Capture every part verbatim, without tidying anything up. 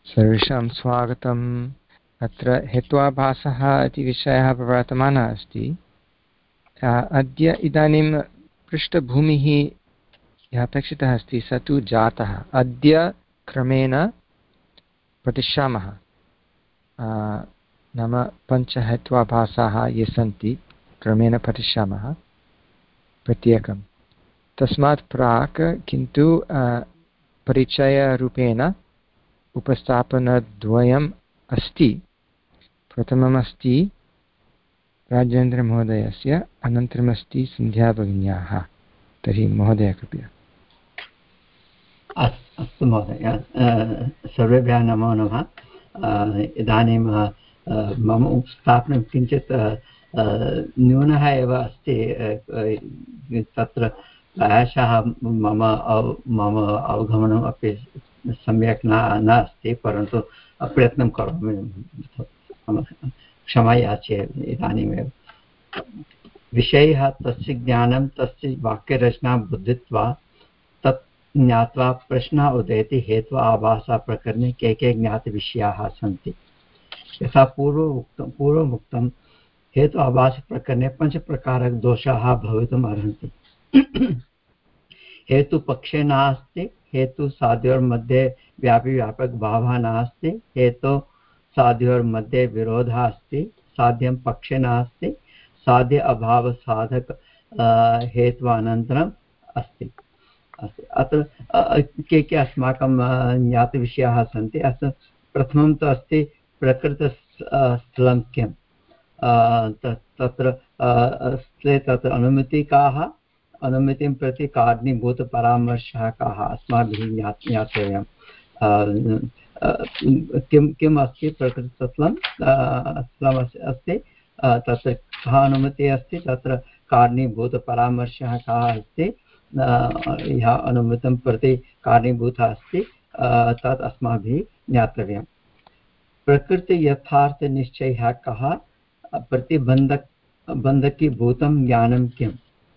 सर्वेषां स्वागतम्। अत्र हेत्वाभासः इति विषयः प्रवर्तमानः अस्ति। अद्य इदानीं पृष्ठभूमिः यः अपेक्षितः अस्ति स तु जातः। अद्य क्रमेण पठिष्यामः, नाम पञ्चहेत्वाभासाः ये सन्ति क्रमेण पठिष्यामः प्रत्येकं। तस्मात् प्राक् किन्तु परिचयरूपेण उपस्थापनद्वयम् अस्ति। प्रथममस्ति राजेन्द्रमहोदयस्य, अनन्तरमस्ति सन्ध्याभगिन्याः। तर्हि महोदय कृपया। अस्तु महोदय, सर्वेभ्यः नमो नमः। इदानीं मम उपस्थापनं किञ्चित् न्यूनः एव अस्ति। तत्र प्रायशः मम मम अवगमनम् अपि सम्यक् न न अस्ति, परन्तु प्रयत्नं करोमि। क्षमा याचे इदानीमेव। विषयः तस्य ज्ञानं तस्य वाक्यरचना बुद्धित्वा तत् ज्ञात्वा प्रश्नः उदेति हेत्वा आभासा प्रकरणे के के ज्ञातविषयाः सन्ति। यथा पूर्वमुक्तं पूर्वमुक्तं हेतु आभास प्रकरणे पञ्चप्रकारक दोषाः भवितुम् अर्हन्ति। हेतुपक्षे नास्ति, हेतु साध्योर्मध्ये व्यापी व्यापक भावः नास्ति, हेतु साध्योर्मध्ये विरोधः अस्ति, साध्यं पक्षे नास्ति, साध्य अभाव साधक हेत्वानन्तरम् अस्ति। अत्र के के अस्माकं ज्ञातविषयाः सन्ति। अत्र प्रथमं तु अस्ति प्रकृतस्थलं किं। तत्र तत्र अनुमितिकाः, अनुमितिं प्रति कारणीभूतपरामर्शः कः अस्माभिः ज्ञातव्यं। किं किम् अस्ति प्रकृतस्थलं। स्थलम् अस्ति, तत्र कः अनुमतिः अस्ति, तत्र कारणीभूतपरामर्शः कः अस्ति, यः अनुमितं प्रति कारणीभूतः अस्ति, तत् अस्माभिः ज्ञातव्यं। प्रकृतियथार्थनिश्चयः कः, प्रतिबन्धक बन्धकीभूतं ज्ञानं किम्।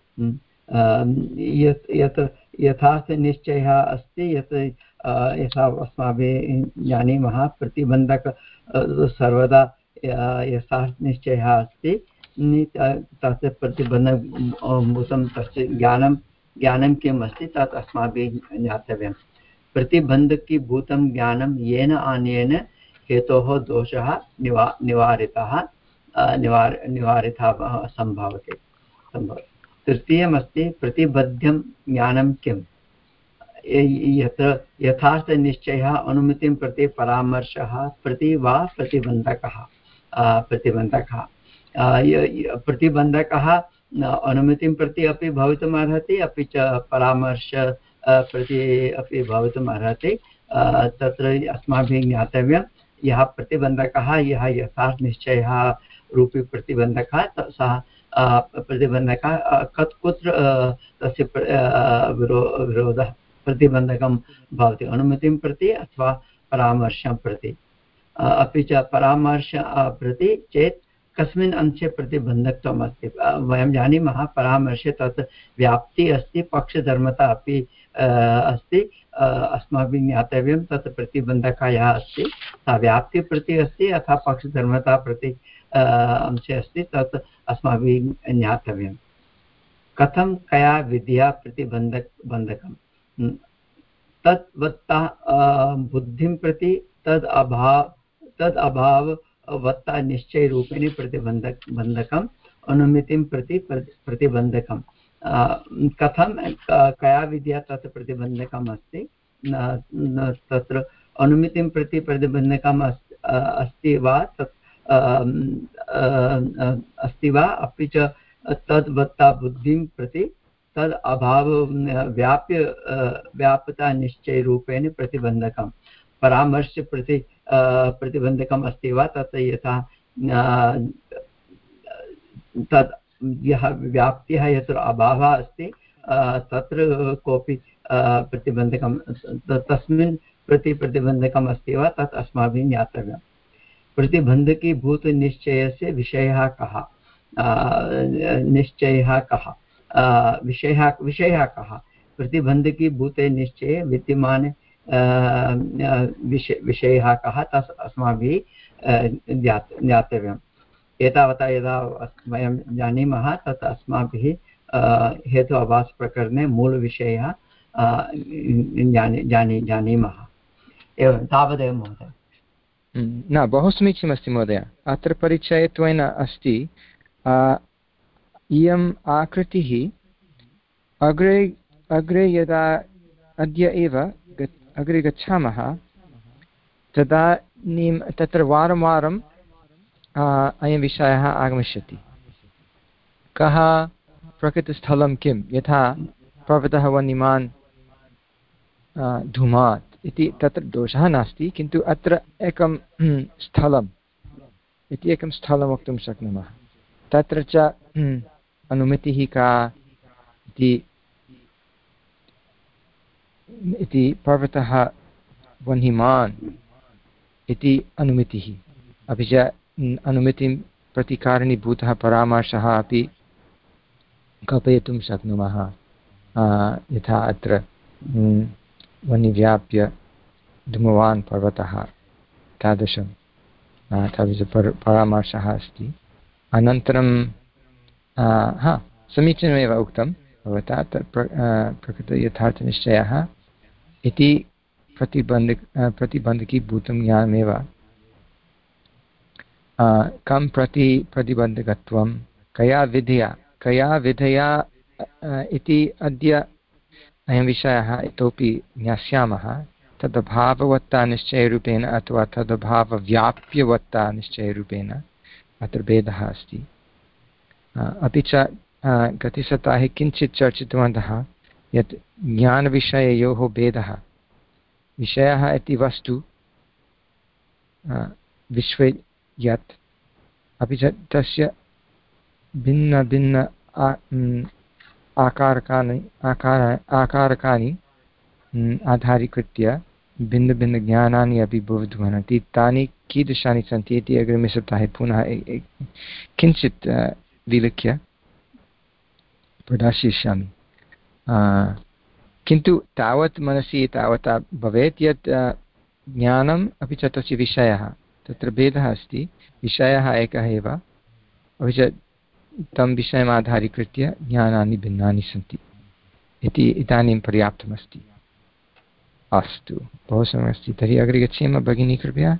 यत् यथार्थनिश्चयः अस्ति, यत् यथा अस्माभिः जानीमः प्रतिबन्धक सर्वदा यथार्थनिश्चयः अस्ति, तस्य प्रतिबन्धकभूतं तस्य ज्ञानं ज्ञानं किम् अस्ति, तत् अस्माभिः ज्ञातव्यं। प्रतिबन्धकीभूतं ज्ञानं येन अन्येन हेतोः दोषः निवा निवारितः निवार निवारितः सम्भवति सम्भवति तृतीयमस्ति प्रतिबद्धं ज्ञानं किम्। यत्र यथार्थनिश्चयः अनुमतिं प्रति परामर्शः प्रति वा प्रतिबन्धकः प्रतिबन्धकः प्रतिबन्धकः अनुमतिं प्रति अपि भवितुम् अर्हति, अपि च परामर्श प्रति अपि भवितुम् अर्हति। तत्र अस्माभिः ज्ञातव्यं यः प्रतिबन्धकः, यः यथार्थनिश्चयः रूपी प्रतिबन्धकः, सः प्रतिबन्धकः कत् कुत्र तस्य विरो विरोधः प्रतिबन्धकं भवति, अनुमतिं प्रति अथवा परामर्शं प्रति। अपि च परामर्श प्रति चेत् कस्मिन् अंशे प्रतिबन्धकत्वम् अस्ति। वयं जानीमः परामर्शे तत् व्याप्तिः अस्ति, पक्षधर्मता अपि अस्ति। अस्माभिः ज्ञातव्यं तत् प्रतिबन्धकः यः अस्ति सा व्याप्तिः प्रति अस्ति अथवा पक्षधर्मता प्रति अंशे अस्ति, तत् अस्माभिः ज्ञातव्यं। कथं कया विधिया प्रतिबन्धक बन्धकं तद्वत्ता बुद्धिं प्रति तद् अभाव तद् अभाववत्ता निश्चयरूपेण प्रतिबन्धक बन्धकम्, अनुमितिं प्रति प्रतिबन्धकं। कथं कया विधिया तत् प्रतिबन्धकम् अस्ति। तत्र अनुमितिं प्रति प्रतिबन्धकम् अस्ति वा तत् अस्ति वा, अपि च तद्वत्ता बुद्धिं प्रति तद् अभाव व्याप्य व्याप्यता निश्चयरूपेण प्रतिबन्धकं। परामर्श प्रति प्रतिबन्धकम् अस्ति वा, तत् यथा तद् यः व्याप्तिः यत्र अभावः अस्ति तत्र कोऽपि प्रतिबन्धकं तस्मिन् प्रति प्रतिबन्धकम् अस्ति वा, तत् अस्माभिः ज्ञातव्यं। प्रतिबन्धकीभूतनिश्चयस्य विषयः कः, निश्चयः कः, विषयः विषयः कः। प्रतिबन्धकीभूते निश्चये विद्यमाने विषय विषयः कः तस् अस्माभिः ज्ञातव्यम्। एतावता यदा वयं जानीमः तत् अस्माभिः हेतु आभासप्रकरणे मूलविषयः जानी जानी जानीमः। एवं तावदेव महोदय। न, बहु समीचीनमस्ति महोदय। अत्र परिचयत्वेन अस्ति इयम् आकृतिः अग्रे अग्रे यदा अद्य एव अग्रे गच्छामः तदानीं तत्र वारं वारं अयं विषयः आगमिष्यति। कः प्रकृतिस्थलं किं, यथा पर्वतः वह्निमान् धूमात् इति, तत्र दोषः नास्ति, किन्तु अत्र एकं स्थलम् इति एकं स्थलं वक्तुं शक्नुमः। तत्र च अनुमतिः का इति पर्वतः वह्निमान् इति अनुमतिः, अपि च अनुमतिं प्रति कारणीभूतः परामर्शः अपि कल्पयितुं शक्नुमः। यथा अत्र वह्निव्याप्य धूमवान् पर्वतः, तादृशं तादृश परामर्शः अस्ति। अनन्तरं हा समीचीनमेव उक्तं भवता, प्रकृतयथार्थनिश्चयः इति प्रतिबन्धक प्रतिबन्धकीभूतं ज्ञानमेव। कं प्रति प्रतिबन्धकत्वं, कया विधया कया विधया इति अद्य अयं विषयः इतोपि ज्ञास्यामः। तदभाववत्ता निश्चयरूपेण अथवा तदभावव्याप्यवत्ता निश्चयरूपेण अत्र भेदः अस्ति। अपि च गतसप्ताहे किञ्चित् चर्चितवन्तः यत् ज्ञानविषययोः भेदः, विषयः इति वस्तु विश्वे यत्, अपि च तस्य भिन्नभिन्न आकारकानि आकार आकारकानि आधारीकृत्य भिन्नभिन्नज्ञानानि अपि भवितुमर्हन्ति। तानि कीदृशानि सन्ति इति अग्रिमसप्ताहे पुनः किञ्चित् विलिख्य प्रदर्शयिष्यामि। किन्तु तावत् मनसि तावता भवेत् यत् ज्ञानम् अपि च तस्य विषयः, तत्र भेदः अस्ति। विषयः एकः एव, अपि च तं विषयम् आधारीकृत्य ज्ञानानि भिन्नानि सन्ति इति इदानीं पर्याप्तमस्ति। अस्तु, बहु सम्यक् अस्ति। तर्हि अग्रे गच्छेम भगिनी, कृपया।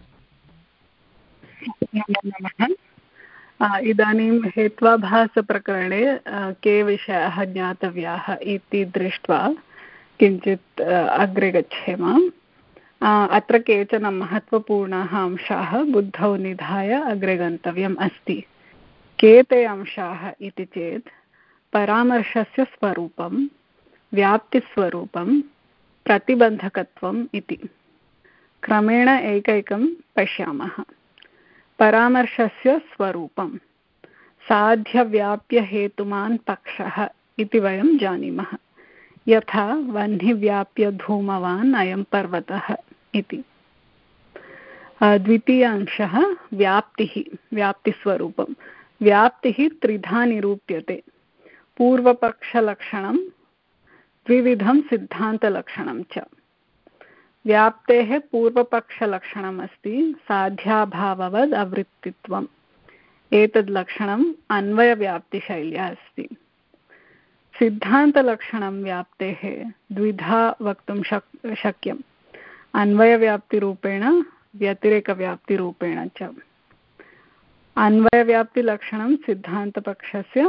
इदानीं हेत्वाभासप्रकरणे के विषयाः ज्ञातव्याः इति दृष्ट्वा किञ्चित् अग्रे गच्छेम। अत्र केचन महत्त्वपूर्णाः अंशाः बुद्धौ निधाय अग्रे गन्तव्यम् अस्ति। के ते अंशाः इति चेत् परामर्शस्य स्वरूपं, व्याप्तिस्वरूपं, प्रतिबन्धकत्वम् इति क्रमेण एकैकं पश्यामः। परामर्शस्य स्वरूपं साध्यव्याप्यहेतुमान् पक्षः इति वयं जानीमः। यथा वह्निव्याप्य धूमवान् अयं पर्वतः इति। द्वितीय अंशः व्याप्तिः, व्याप्तिस्वरूपं। व्याप्तिः त्रिधा निरूप्यते। पूर्वपक्षलक्षणं, द्विविधं सिद्धान्तलक्षणं च। व्याप्तेः पूर्वपक्षलक्षणम् अस्ति साध्याभाववद् अवृत्तित्वम्। एतद् लक्षणम् अन्वयव्याप्तिशैल्या अस्ति। सिद्धान्तलक्षणं व्याप्तेः द्विधा वक्तुं शक् शक्यम् अन्वयव्याप्तिरूपेण, व्यतिरेकव्याप्तिरूपेण च। अन्वयव्याप्तिलक्षणं सिद्धान्तपक्षस्य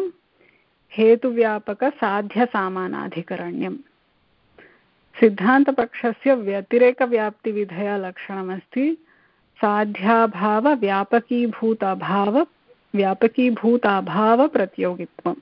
हेतुव्यापकसाध्यसामानाधिकरण्यम्। सिद्धान्तपक्षस्य व्यतिरेकव्याप्तिविधया लक्षणमस्ति साध्याभावव्यापकीभूताभाव व्यापकीभूताभावप्रतियोगित्वम्।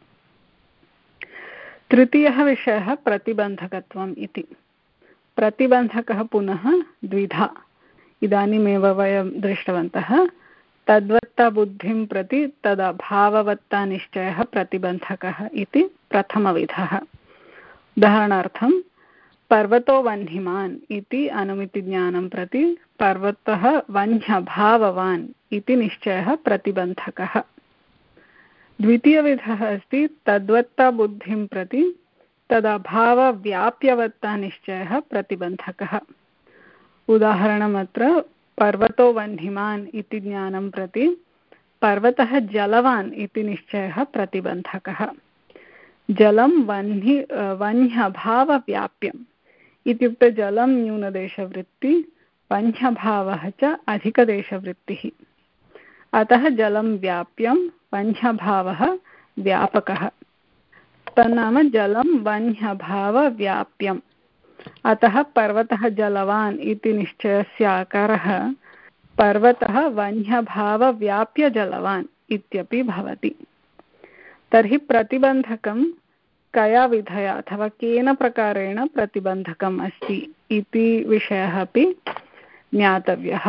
तृतीयः विषयः प्रतिबन्धकत्वम् इति। प्रतिबन्धकः पुनः द्विधा, इदानीमेव वयं दृष्टवन्तः। तद्वत्ता बुद्धिं प्रति तदभाववत्ता निश्चयः प्रतिबन्धकः इति प्रथमविधः। उदाहरणार्थं पर्वतो वह्निमान् इति अनुमितिज्ञानं प्रति पर्वतः वह्न्यभाववान् इति निश्चयः प्रतिबन्धकः। द्वितीयविधः अस्ति तद्वत्ता बुद्धिं प्रति तदभावव्याप्यवत्ता निश्चयः प्रतिबन्धकः। उदाहरणमत्र पर्वतो वह्निमान् इति ज्ञानं प्रति पर्वतः जलवान् इति निश्चयः प्रतिबन्धकः। जलं वह्नि वह्न्यभावव्याप्यम् इत्युक्ते जलं न्यूनदेशवृत्ति, वह्न्यभावः च अधिकदेशवृत्तिः। अतः जलं व्याप्यं, वह्न्यभावः व्यापकः। तन्नाम जलं वह्न्यभावव्याप्यम्। अतः पर्वतः जलवान् इति निश्चयस्य आकारः पर्वतः वह्न्यभावव्याप्यजलवान् इत्यपि भवति। तर्हि प्रतिबन्धकं कया विधया अथवा केन प्रकारेण प्रतिबन्धकम् अस्ति इति विषयः अपि ज्ञातव्यः।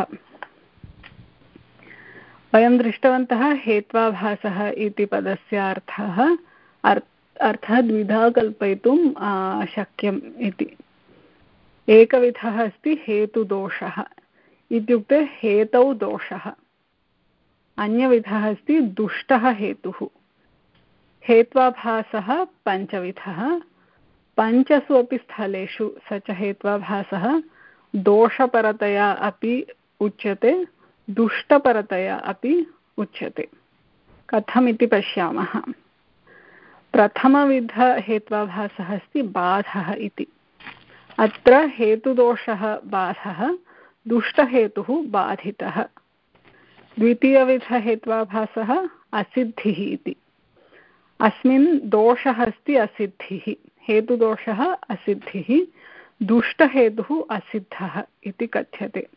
वयं दृष्टवन्तः हेत्वाभासः इति पदस्य अर्थः अर्थः द्विधा कल्पयितुं शक्यम् इति। एकविधः अस्ति हेतुदोषः इत्युक्ते हेतौ दोषः। अन्यविधः अस्ति दुष्टः हेतुः। हेत्वाभासः पञ्चविधः। पञ्चसु अपि स्थलेषु स च हेत्वाभासः दोषपरतया अपि उच्यते, दुष्टपरतया अपि उच्यते। कथमिति पश्यामः। प्रथमविध हेत्वाभासः अस्ति बाधः इति। अत्र हेतुदोषः बाधः, दुष्टहेतुः बाधितः। द्वितीयविधहेत्वाभासः असिद्धिः इति। अस्मिन् दोषः अस्ति असिद्धिः, हेतुदोषः असिद्धिः, दुष्टहेतुः असिद्धः इति कथ्यते।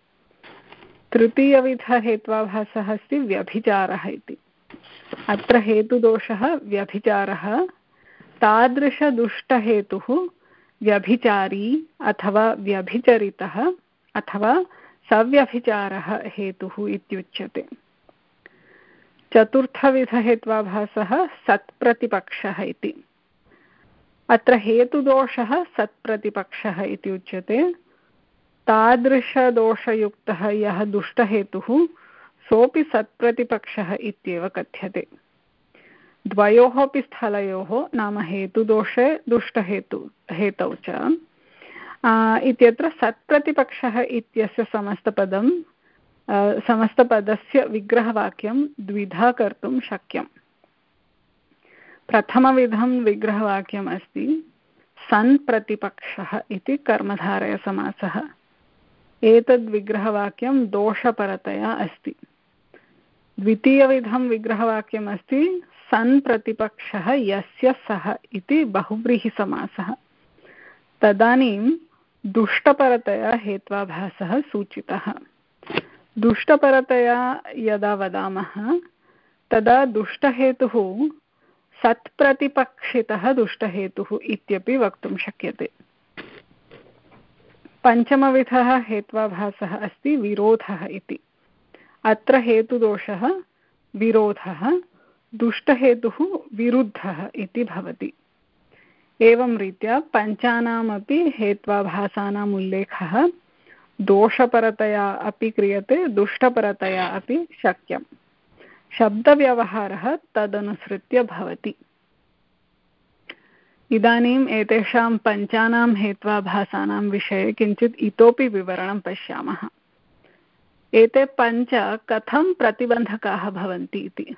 तृतीयविधहेत्वाभासः अस्ति व्यभिचारः इति। अत्र हेतुदोषः व्यभिचारः। तादृशदुष्टहेतुः व्यभिचारी अथवा व्यभिचरितः अथवा सव्यभिचारः हेतुः इत्युच्यते। चतुर्थविधहेत्वाभासः सत्प्रतिपक्षः इति। अत्र हेतुदोषः सत्प्रतिपक्षः इति उच्यते। तादृशदोषयुक्तः यः दुष्टहेतुः सोऽपि सत्प्रतिपक्षः इत्येव कथ्यते। द्वयोः अपि स्थलयोः नाम हेतुदोषे दुष्टहेतु हेतौ च इत्यत्र सत्प्रतिपक्षः इत्यस्य समस्तपदं समस्तपदस्य विग्रहवाक्यं द्विधा कर्तुं शक्यम्। प्रथमविधं विग्रहवाक्यम् अस्ति सन् प्रतिपक्षः इति कर्मधारयसमासः। एतद्विग्रहवाक्यं दोषपरतया अस्ति। द्वितीयविधं विग्रहवाक्यम् अस्ति सन् प्रतिपक्षः यस्य सः इति बहुव्रीहिसमासः। तदानीं दुष्टपरतया हेत्वाभासः सूचितः। दुष्टपरतया यदा वदामः तदा दुष्टहेतुः सत्प्रतिपक्षितः दुष्टहेतुः इत्यपि वक्तुं शक्यते। पञ्चमविधः हेत्वाभासः अस्ति विरोधः इति। अत्र हेतुदोषः विरोधः, दुष्टहेतुः विरुद्धः इति भवति। एवं रीत्या पञ्चानामपि हेत्वाभासानाम् उल्लेखः दोषपरतया अपि क्रियते, दुष्टपरतया अपि शक्यम्। शब्दव्यवहारः तदनुसृत्य भवति। इदानीम् एतेषां पञ्चानां हेत्वाभासानां विषये किञ्चित् इतोपि विवरणं पश्यामः। एते पञ्च कथं प्रतिबन्धकाः भवन्ति इति।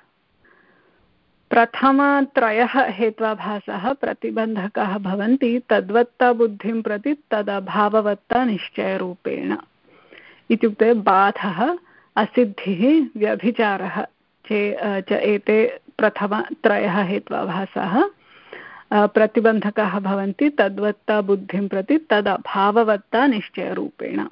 प्रथमत्रयः हेत्वाभासः प्रतिबन्धकाः भवन्ति तद्वत्ता बुद्धिं प्रति तदभाववत्ता निश्चयरूपेण। इत्युक्ते बाधः, असिद्धिः, व्यभिचारः च एते प्रथमत्रयः हेत्वाभासाः प्रतिबन्धकाः भवन्ति तद्वत्ता बुद्धिं प्रति तदभाववत्ता निश्चयरूपेण।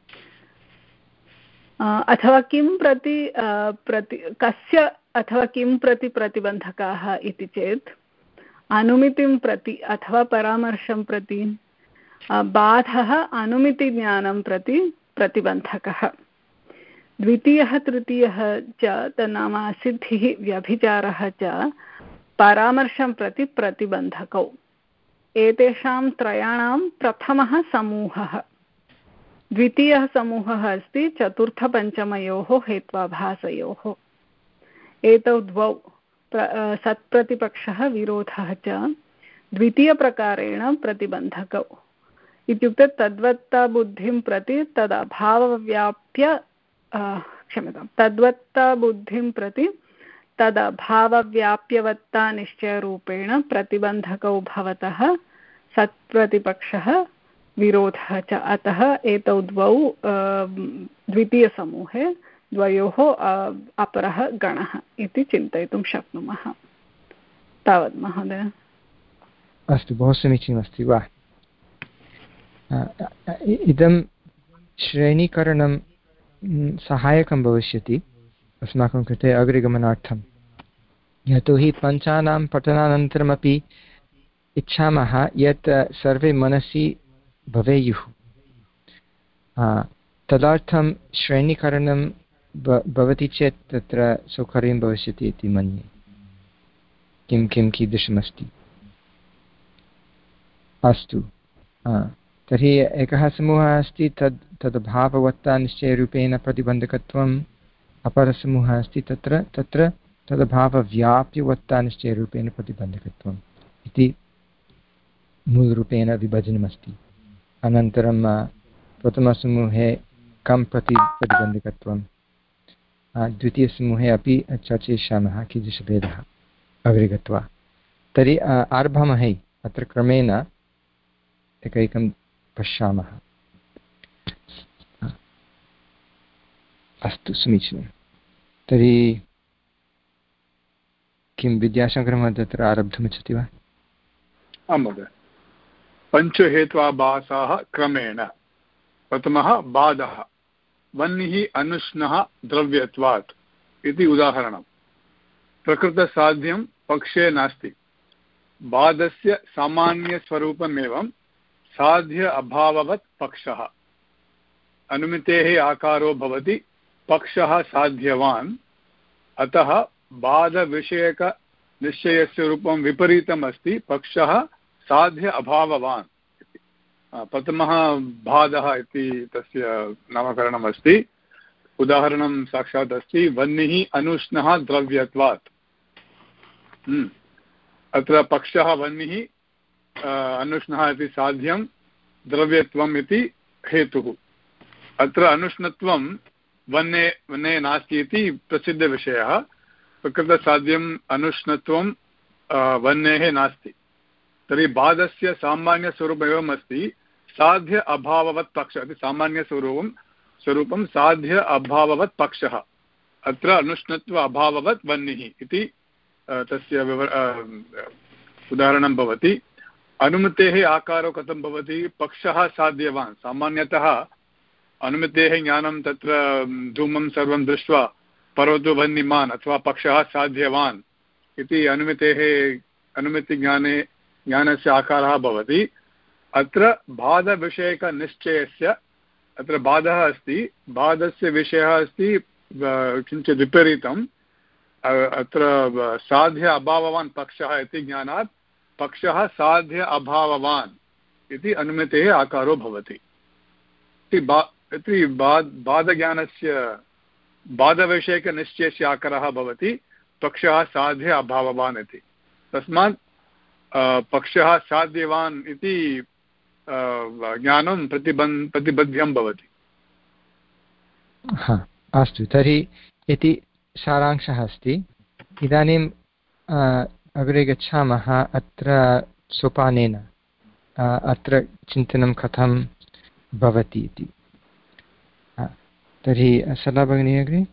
अथवा किं प्रति प्रति कस्य अथवा किं प्रति प्रतिबन्धकाः इति चेत् अनुमितिं प्रति अथवा परामर्शं प्रति, बाधः अनुमितिज्ञानं प्रति प्रतिबन्धकः। द्वितीयः तृतीयः च तन्नाम असिद्धिः व्यभिचारः च परामर्शं प्रति प्रतिबन्धकौ। एतेषां त्रयाणां प्रथमः समूहः। द्वितीयः समूहः अस्ति चतुर्थपञ्चमयोः हेत्वाभासयोः। एतौ द्वौ सत्प्रतिपक्षः विरोधः च द्वितीयप्रकारेण प्रतिबन्धकौ इत्युक्ते तद्वत्ताबुद्धिं प्रति तदभावव्याप्य क्षम्यतां तद्वत्ताबुद्धिं प्रति तदभावव्याप्यवत्ता निश्चयरूपेण प्रतिबन्धकौ भवतः सत्प्रतिपक्षः विरोधः च। अतः एतौ द्वौ द्वितीयसमूहे द्वयोः अपरः गणः इति चिन्तयितुं शक्नुमः। तावत् महोदय। अस्तु, बहु समीचीनमस्ति। वा इदं श्रेणीकरणं सहायकं भविष्यति अस्माकं कृते अग्रे गमनार्थं, यतोहि पञ्चानां पठनानन्तरमपि इच्छामः यत् सर्वे मनसि भवेयुः। तदर्थं श्रेणीकरणं भवति चेत् तत्र सौकर्यं भविष्यति इति मन्ये। किं किं कीदृशमस्ति। अस्तु, तर्हि एकः समूहः अस्ति, तद् तदभाववत्ता निश्चयरूपेण प्रतिबन्धकत्वम्। अपरसमूहः अस्ति तत्र तत्र तदभावव्याप्यवत्ता निश्चयरूपेण प्रतिबन्धकत्वम् इति मूलरूपेण विभजनमस्ति। अनन्तरं प्रथमसमूहे कं प्रति प्रतिबन्धकत्वं, द्वितीयसमूहे अपि चर्चयिष्यामः कीदृशभेदः अग्रे गत्वा। तर्हि आरभामहे अत्र क्रमेण एकैकं पश्यामः। अस्तु, समीचीनं। तर्हि किं विद्याशङ्करमहोदय तत्र आरब्धुमिच्छति वा? आं महोदय। पञ्चहेत्वाभासाः क्रमेण। प्रथमः बाधः, वह्निः अनुष्णः द्रव्यत्वात् इति उदाहरणं। प्रकृतसाध्यं पक्षे नास्ति। बाधस्य सामान्यस्वरूपमेवं साध्य अभाववत् पक्षः। अनुमितेः आकारो भवति पक्षः साध्यवान्, अतः बाधविषयकनिश्चयस्य रूपं विपरीतम् अस्ति, पक्षः साध्य अभाववान्। प्रथमः बाधः इति तस्य नामकरणम् अस्ति। उदाहरणं साक्षात् अस्ति, वह्निः अनुष्णः द्रव्यत्वात्। अत्र पक्षः वह्निः, अनुष्णः इति साध्यं, द्रव्यत्वम् इति हेतुः। अत्र अनुष्णत्वं वह्ने वह्ने नास्ति इति प्रसिद्धविषयः। प्रकृतसाध्यम् अनुष्णत्वं वह्नेः नास्ति। तर्हि बाधस्य सामान्यस्वरूपम् एवम् अस्ति, साध्य अभाववत् पक्षः इति सामान्यस्वरूपं स्वरूपं साध्य अभाववत् पक्षः। अत्र अनुष्णत्व अभाववत् वह्निः इति तस्य विवर उदाहरणं भवति। अनुमितेः आकारो कथं भवति? पक्षः साध्यवान्। सामान्यतः अनुमितेः ज्ञानं तत्र धूमं सर्वं दृष्ट्वा पर्वतो वह्निमान् अथवा पक्षः साध्यवान् इति अनुमितेः अनुमितिज्ञाने ज्ञानस्य आकारः भवति। अत्र बाधविषयकनिश्चयस्य अत्र बाधः अस्ति, बाधस्य विषयः अस्ति किञ्चित् विपरीतम्। अत्र साध्य अभाववान् पक्षः इति ज्ञानात् पक्षः साध्य अभाववान् इति अनुमितेः आकारो भवति। इति बाधज्ञानस्य बाधविषयकनिश्चयस्य आकारः भवति पक्षः साध्य अभाववान् इति। तस्मात् पक्षः साध्यवान् इति ज्ञानं प्रतिबन् प्रतिबध्यं भवति। अस्तु, तर्हि इति सारांशः अस्ति। इदानीम् अग्रे गच्छामः। अत्र सोपानेन अत्र चिन्तनं कथं भवति इति। तर्हि सदा भगिनी अग्रे।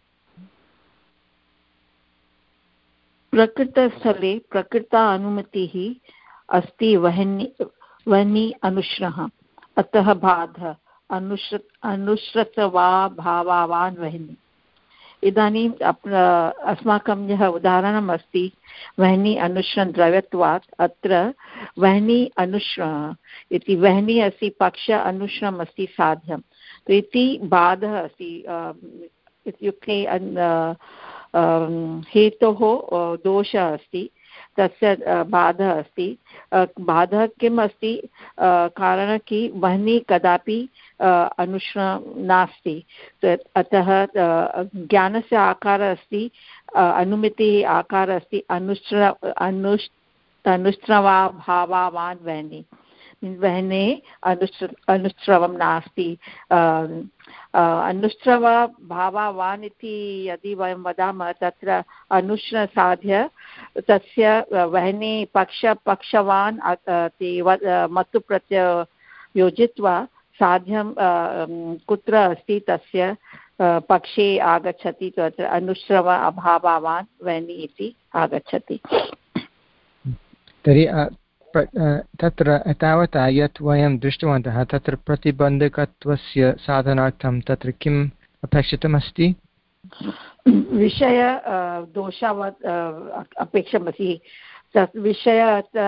प्रकृतस्थले प्रकृता अनुमतिः अस्ति वह्नि वह्नि अनुष्णः, अतः बाधः अनुश्र अनुश्रतवा भावावान् वह्नि। इदानीम् अस्माकं यः उदाहरणम् अस्ति वह्नि अनुष्ण द्रव्यत्वात्, अत्र वह्नि अनुष्ण इति वह्नि अस्ति, पक्ष अनुष्णम् अस्ति साध्यम् इति बाधः अस्ति। इत्युक्ते हेतोः दोषः अस्ति, तस्य बाधः अस्ति। बाधः किम् अस्ति? कारणं कि वह्नि कदापि अनुष्ण नास्ति, अतः ज्ञानस्य आकारः अस्ति, अनुमितिः आकारः अस्ति अनुष्ण अनुष् अनुस्रवाभावान् वह्नि वह्ने अनुस्र अनुस्रवं नास्ति अनुस्रवभावान् इति यदि वयं वदामः तत्र अनुश्रसाध्य तस्य वह्नि पक्ष पक्षवान् मतु प्रत्यय योजयित्वा साध्यं कुत्र अस्ति तस्य पक्षे आगच्छति तत्र अनुश्रव अभावान् वह्नि इति आगच्छति। तर्हि तत्र तावता यत् वयं दृष्टवन्तः तत्र प्रतिबन्धकत्वस्य साधनार्थं तत्र किम् अपेक्षितमस्ति? विषय दोषावत् अपेक्षमस्ति तत् विषय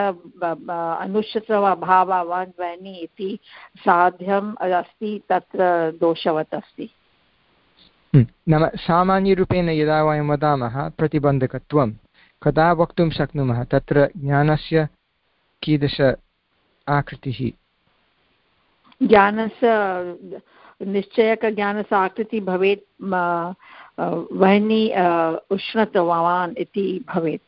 अनुश्रवाभावान् वह्नि इति साध्यम् अस्ति तत्र दोषवत् अस्ति। नाम सामान्यरूपेण यदा वयं वदामः प्रतिबन्धकत्वं कदा वक्तुं शक्नुमः तत्र ज्ञानस्य कीदृश आकृतिः? ज्ञानस्य निश्चयकज्ञानस्य आकृतिः भवेत् वह्नि उष्णत्वान् इति भवेत्।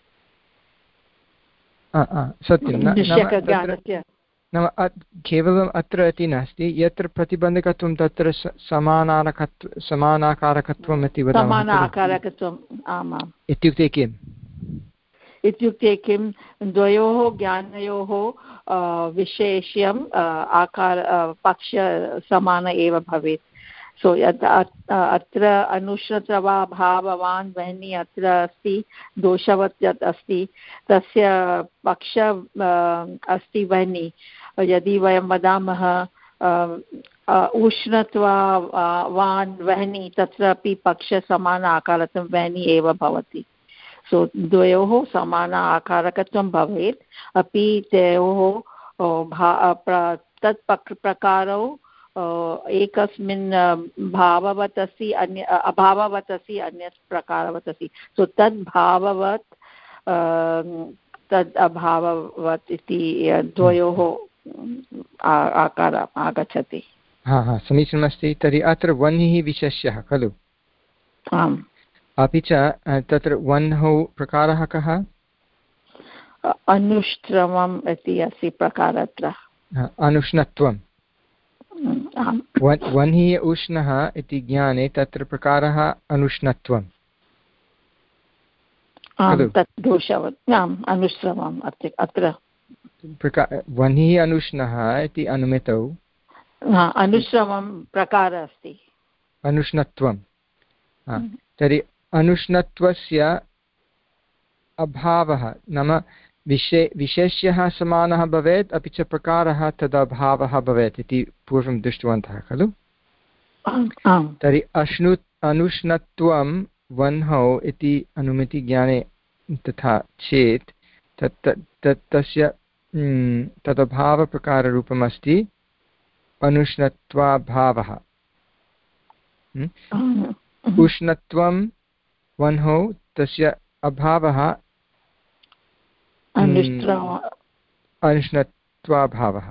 सत्यं नाम केवलम् अत्र इति नास्ति यत्र प्रतिबन्धकत्वं तत्र समानाकारकत्व समानाकारकत्वम् इति वदामः। समानाकारकत्वम् आमाम्। इत्युक्ते किम्? इत्युक्ते किं द्वयोः ज्ञानयोः विशेष्यम् आकार पक्ष समान एव भवेत्। सो यत् अत्र अनुश्रतवाभावान् वह्नि अत्र अस्ति दोषवत् यत् अस्ति तस्य पक्ष अस्ति वह्नि। यदि वयं वदामः उष्णत्वान् वह्नि तत्रापि पक्षसमान आकारत्वं वह्नि एव भवति। सो द्वयोः समान आकारकत्वं भवेत् अपि तयोः तत् प्रकारौ एकस्मिन् भाववत् अस्ति अन्य अभाववत् अस्ति अन्यत् प्रकारवत् अस्ति। सो तद् भाववत् तद् अभाववत् इति द्वयोः आकार आगच्छति। हा हा समीचीनमस्ति। तर्हि अत्र वह्निः विशेष्यः खलु? आम्। अपि च तत्र वह्नौ प्रकारः कः? अनुष्त्रवम् इति अस्ति प्रकारत्र। अनुष्णत्वं वह्निः उष्णः इति ज्ञाने तत्र प्रकारः अनुष्णत्वम् तत् दोषवत् अनुश्रवम् अत्र वह्निः अनुष्णः इति अनुमितौ अनुश्रवं प्रकारः अस्ति अनुष्णत्वं। तर्हि अनुष्णत्वस्य अभावः नाम विशे विशेष्यः समानः भवेत् अपि च प्रकारः तदभावः भवेत् इति पूर्वं दृष्टवन्तः खलु? तर्हि अश्नु अनुष्णत्वं वह्नौ इति अनुमितिज्ञाने तथा चेत् तत् तत् तस्य तदभावप्रकाररूपम् अस्ति अनुष्णत्वाभावः। उष्णत्वं वह्नौ तस्य अभावः अनुष्णत्वाभावः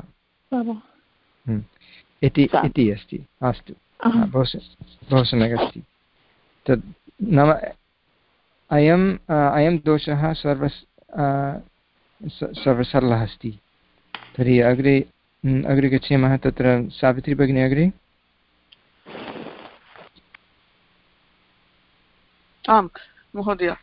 इति इति अस्ति। अस्तु बहु बहु सम्यक् अस्ति। तद् नाम अयम् अयं दोषः सर्व सर्वसरलः अस्ति। तर्हि अग्रे अग्रे गच्छेमः। तत्र सावित्री भगिनी अग्रे। आम् महोदय,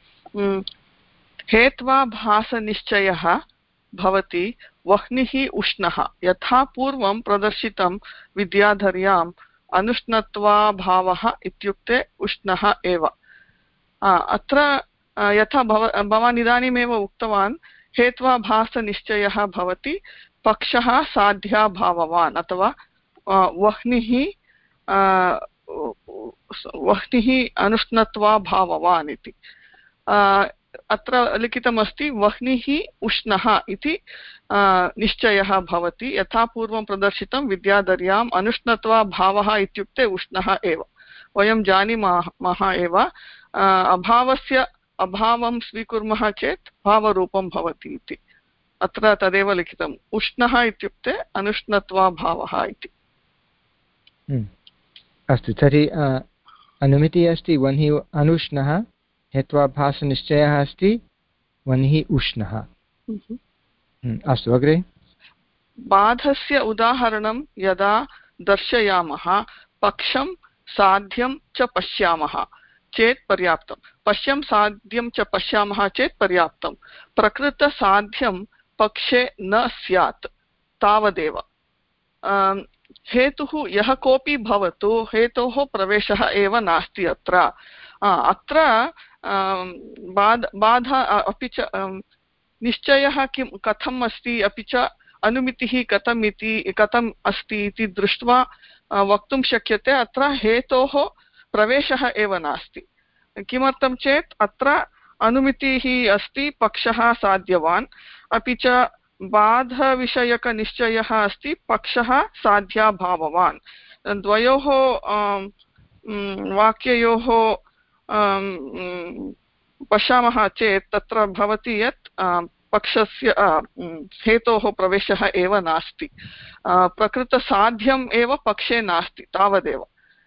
हेत्वाभासनिश्चयः भवति वह्निः उष्णः यथा पूर्वं प्रदर्शितं विद्याधर्याम् अनुष्णत्वाभावः इत्युक्ते उष्णः एव। अत्र यथा भव भवान् इदानीमेव उक्तवान् हेत्वाभासनिश्चयः भवति पक्षः साध्याभाववान् अथवा वह्निः वह्निः अनुष्णत्वाभाववान् इति। अत्र लिखितमस्ति वह्निः उष्णः इति निश्चयः भवति यथा पूर्वं प्रदर्शितं विद्याधर्याम् अनुष्णत्वाभावः इत्युक्ते उष्णः एव। वयं जानीमः एव अभावस्य अभावं स्वीकुर्मः चेत् भावरूपं भवति इति। अत्र तदेव लिखितम् उष्णः इत्युक्ते अनुष्णत्वाभावः इति। अस्तु, तर्हि अनुमितिः अस्ति वह्निः अनुष्णः हेत्वाभासनिश्चयः अस्ति वह्निः उष्णः। अस्तु अग्रे। बाधस्य उदाहरणं यदा दर्शयामः पक्षं साध्यं च पश्यामः चेत् पर्याप्तं। पश्यं साध्यं च पश्यामः चेत् पर्याप्तं। प्रकृतसाध्यं पक्षे न स्यात् तावदेव। हेतुः यः कोऽपि भवतु हेतोः प्रवेशः एव नास्ति अत्र। अत्र बाध बाधा अपि च निश्चयः किं कथम् अस्ति अपि च अनुमितिः कथम् इति कथम् अस्ति इति दृष्ट्वा वक्तुं शक्यते अत्र हेतोः प्रवेशः एव नास्ति। किमर्थं चेत् अत्र अनुमितिः अस्ति पक्षः साध्यवान् अपि च बाधविषयकनिश्चयः अस्ति पक्षः साध्याभाववान्। द्वयोः वाक्ययोः पश्यामः चेत् तत्र भवति यत् पक्षस्य हेतोः प्रवेशः एव नास्ति। प्रकृतसाध्यम् एव पक्षे नास्ति तावदेव।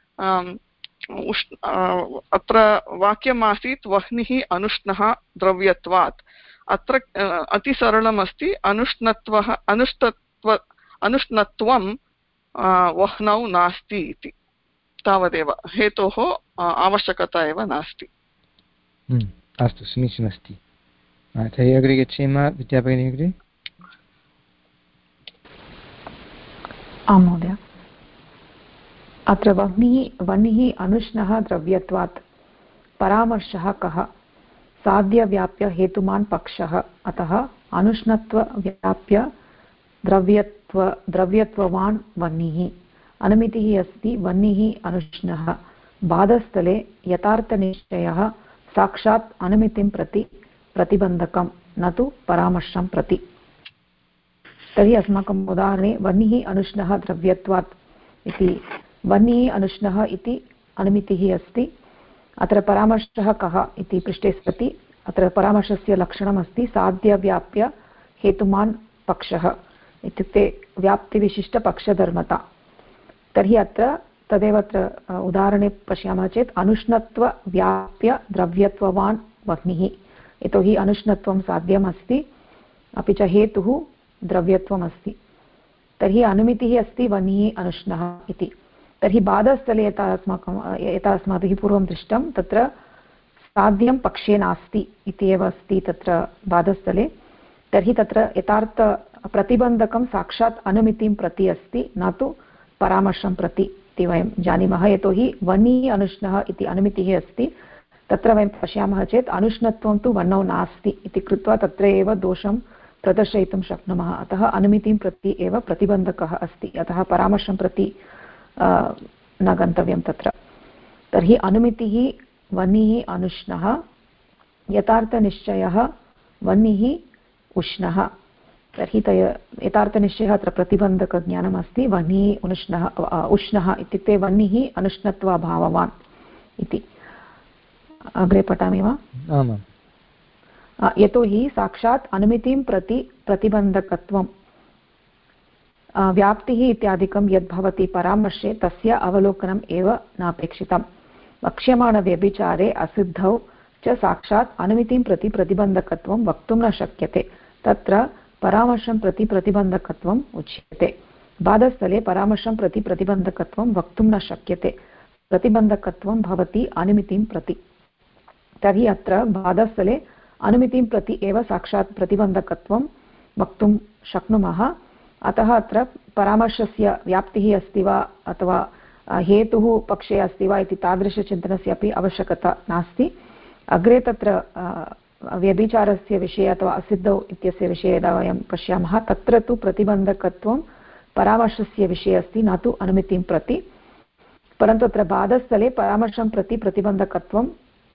अत्र वाक्यमासीत् वह्निः अनुष्णः द्रव्यत्वात्। अत्र अतिसरलम् अस्ति अनुष्णत्वः अनुष्णत्व अनुष्णत्वं वह्नौ नास्ति इति तावदेव। हेतोः आवश्यकता एव नास्ति। अस्तु समीचीनमस्ति। तर्हि अग्रे गच्छेम। विद्याभगिनी अग्रे। आं महोदय। अत्र वह्निः वह्निः अनुष्णः द्रव्यत्वात् परामर्शः कः? साध्यव्याप्य हेतुमान् पक्षः। अतः अनुष्णत्वव्याप्य द्रव्यत्व द्रव्यत्ववान् वह्निः। अनुमितिः अस्ति वह्निः अनुष्णः। बाधस्थले यथार्थनिश्चयः साक्षात् अनुमितिं प्रति प्रतिबन्धकं न तु परामर्शं प्रति। तर्हि अस्माकम् उदाहरणे वह्निः अनुष्णः द्रव्यत्वात् इति वह्निः अनुष्णः इति अनुमितिः अस्ति। अत्र परामर्शः कः इति पृष्टे सति अत्र परामर्शस्य लक्षणमस्ति साध्यव्याप्य हेतुमान् पक्षः इत्युक्ते व्याप्तिविशिष्टपक्षधर्मता। तर्हि अत्र तदेव अत्र उदाहरणे पश्यामः चेत् अनुष्णत्वव्याप्य द्रव्यत्ववान् वह्निः। यतोहि अनुष्णत्वं साध्यम् अस्ति अपि च हेतुः द्रव्यत्वम् अस्ति। तर्हि अनुमितिः अस्ति वह्निः अनुष्णः इति। तर्हि बाधस्थले यथा अस्माकं यथा अस्माभिः पूर्वं दृष्टं तत्र साध्यं पक्षे नास्ति इति एव अस्ति तत्र बाधस्थले। तर्हि तत्र यथार्थप्रतिबन्धकं साक्षात् अनुमितिं प्रति अस्ति न तु परामर्शं प्रति इति वयं जानीमः। यतोहि वह्निः अनुष्णः इति अनुमितिः अस्ति। तत्र वयं पश्यामः चेत् अनुष्णत्वं तु वह्नौ नास्ति इति कृत्वा तत्र एव दोषं प्रदर्शयितुं शक्नुमः। अतः अनुमितिं प्रति एव प्रतिबन्धकः अस्ति। अतः परामर्शं प्रति न गन्तव्यं तत्र। तर्हि अनुमितिः वह्निः अनुष्णः यथार्थनिश्चयः वह्निः उष्णः। तर्हि तय यथार्थनिश्चयः अत्र प्रतिबन्धकज्ञानम् अस्ति। वह्निः उष्णः उष्णः इत्युक्ते वह्निः अनुष्णत्वाभाववान् इति। अग्रे पठामि वा? आमाम्। यतोहि साक्षात् अनुमितिं प्रति प्रतिबन्धकत्वं व्याप्तिः इत्यादिकं यद्भवति परामर्शे तस्य अवलोकनम् एव नापेक्षितम्। वक्ष्यमाणव्यभिचारे असिद्धौ च साक्षात् अनुमितिं प्रति प्रतिबन्धकत्वं वक्तुं न शक्यते। तत्र परामर्शं प्रति प्रतिबन्धकत्वम् उच्यते। बाधस्थले परामर्शं प्रति प्रतिबन्धकत्वं वक्तुं न शक्यते। प्रतिबन्धकत्वं भवति अनुमितिं प्रति। तर्हि अत्र बाधस्थले अनुमितिं प्रति एव साक्षात् प्रतिबन्धकत्वं वक्तुं शक्नुमः। अतः अत्र परामर्शस्य व्याप्तिः अस्ति वा अथवा हेतुः पक्षे अस्ति वा इति तादृशचिन्तनस्य अपि आवश्यकता नास्ति। अग्रे तत्र व्यभिचारस्य विषये अथवा असिद्धौ इत्यस्य विषये यदा वयं पश्यामः तत्र तु प्रतिबन्धकत्वं परामर्शस्य विषये अस्ति न तु अनुमितिं प्रति। परन्तु अत्र बाधस्थले परामर्शं प्रति प्रतिबन्धकत्वं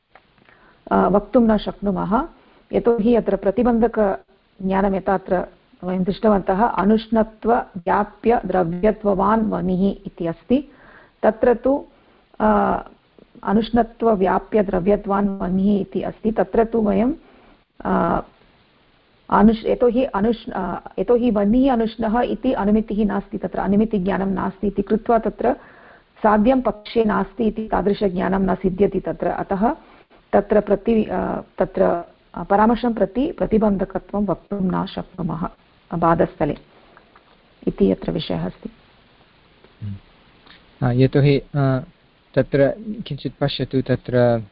वक्तुं न शक्नुमः। यतोहि अत्र प्रतिबन्धकज्ञानं यथा अत्र वयं दृष्टवन्तः अनुष्णत्वव्याप्य द्रव्यत्ववान् वह्निः इति अस्ति। तत्र तु अनुष्णत्वव्याप्य द्रव्यत्वान् वह्निः इति अस्ति। तत्र तु वयं अनुष् यतोहि अनुष् यतोहि वह्निः अनुष्णः इति अनुमितिः नास्ति तत्र अनुमितिज्ञानं नास्ति इति कृत्वा तत्र साध्यं पक्षे नास्ति इति तादृशज्ञानं न सिद्ध्यति तत्र। अतः तत्र प्रति तत्र परामर्शं प्रति प्रतिबन्धकत्वं वक्तुं न शक्नुमः। बाधस्थले इति अत्र विषयः अस्ति। यतोहि तत्र किञ्चित् पश्यतु, तत्र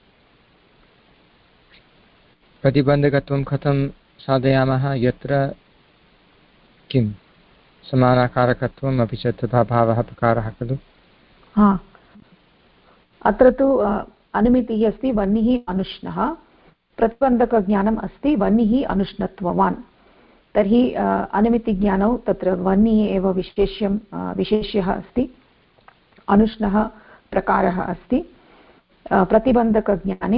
प्रतिबन्धकत्वं कथं साधयामः, यत्र किं समानाकारकत्वम् अपि च तथा भावः प्रकारः खलु। हा, अत्र तु अनुमितिः अस्ति वह्निः अनुष्णः, प्रतिबन्धकज्ञानम् अस्ति वह्निः अनुष्णत्ववान्। तर्हि अनुमितिज्ञानौ तत्र वह्निः एव विशेष्यं विशेष्यः अस्ति, अनुष्णः प्रकारः अस्ति। प्रतिबन्धकज्ञाने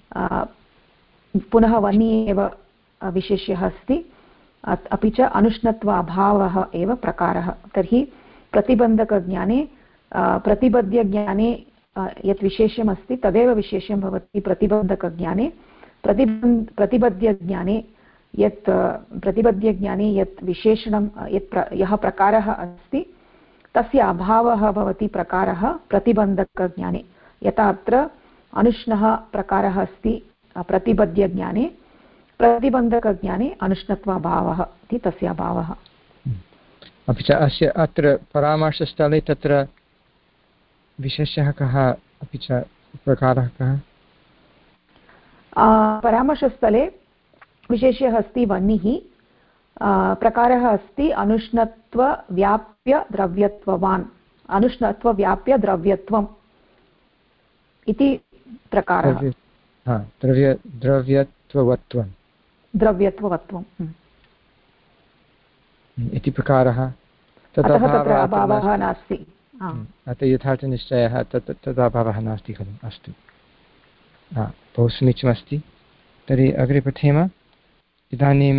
पुनः वह्निः एव विशेष्यः अस्ति, अपि च अनुष्णत्व अभावः एव प्रकारः। तर्हि प्रतिबन्धकज्ञाने प्रतिबध्यज्ञाने यत् विशेष्यम् अस्ति तदेव विशेष्यं भवति प्रतिबन्धकज्ञाने। प्रतिबन्ध प्रतिबध्यज्ञाने यत् प्रतिबध्यज्ञाने यत् विशेषणं यत् प्र यः प्रकारः अस्ति तस्य अभावः भवति प्रकारः प्रतिबन्धकज्ञाने। यथा अत्र अनुष्णः प्रकारः अस्ति प्रतिबध्यज्ञाने, प्रतिबन्धकज्ञाने अनुष्णत्वाभावः इति तस्य अभावः। अपि च अस्य अत्र परामर्शस्थले तत्र विशेषः कः, अपि च प्रकारः कः? परामर्शस्थले विशेष्यः अस्ति वह्निः, प्रकारः अस्ति अनुष्णत्वव्याप्य द्रव्यत्ववान्, अनुष्णत्वव्याप्य द्रव्यत्वम् इति प्रकारः। द्रव्य द्रव्यत्ववत्वं द्रव्यत्ववत्वम् इति प्रकारः। अतः तत्र अभावः नास्ति, अतः यथार्थनिश्चयः तत् तदभावः नास्ति खलु। अस्तु, बहु समीचीनमस्ति। तर्हि अग्रे पठेम। इदानीं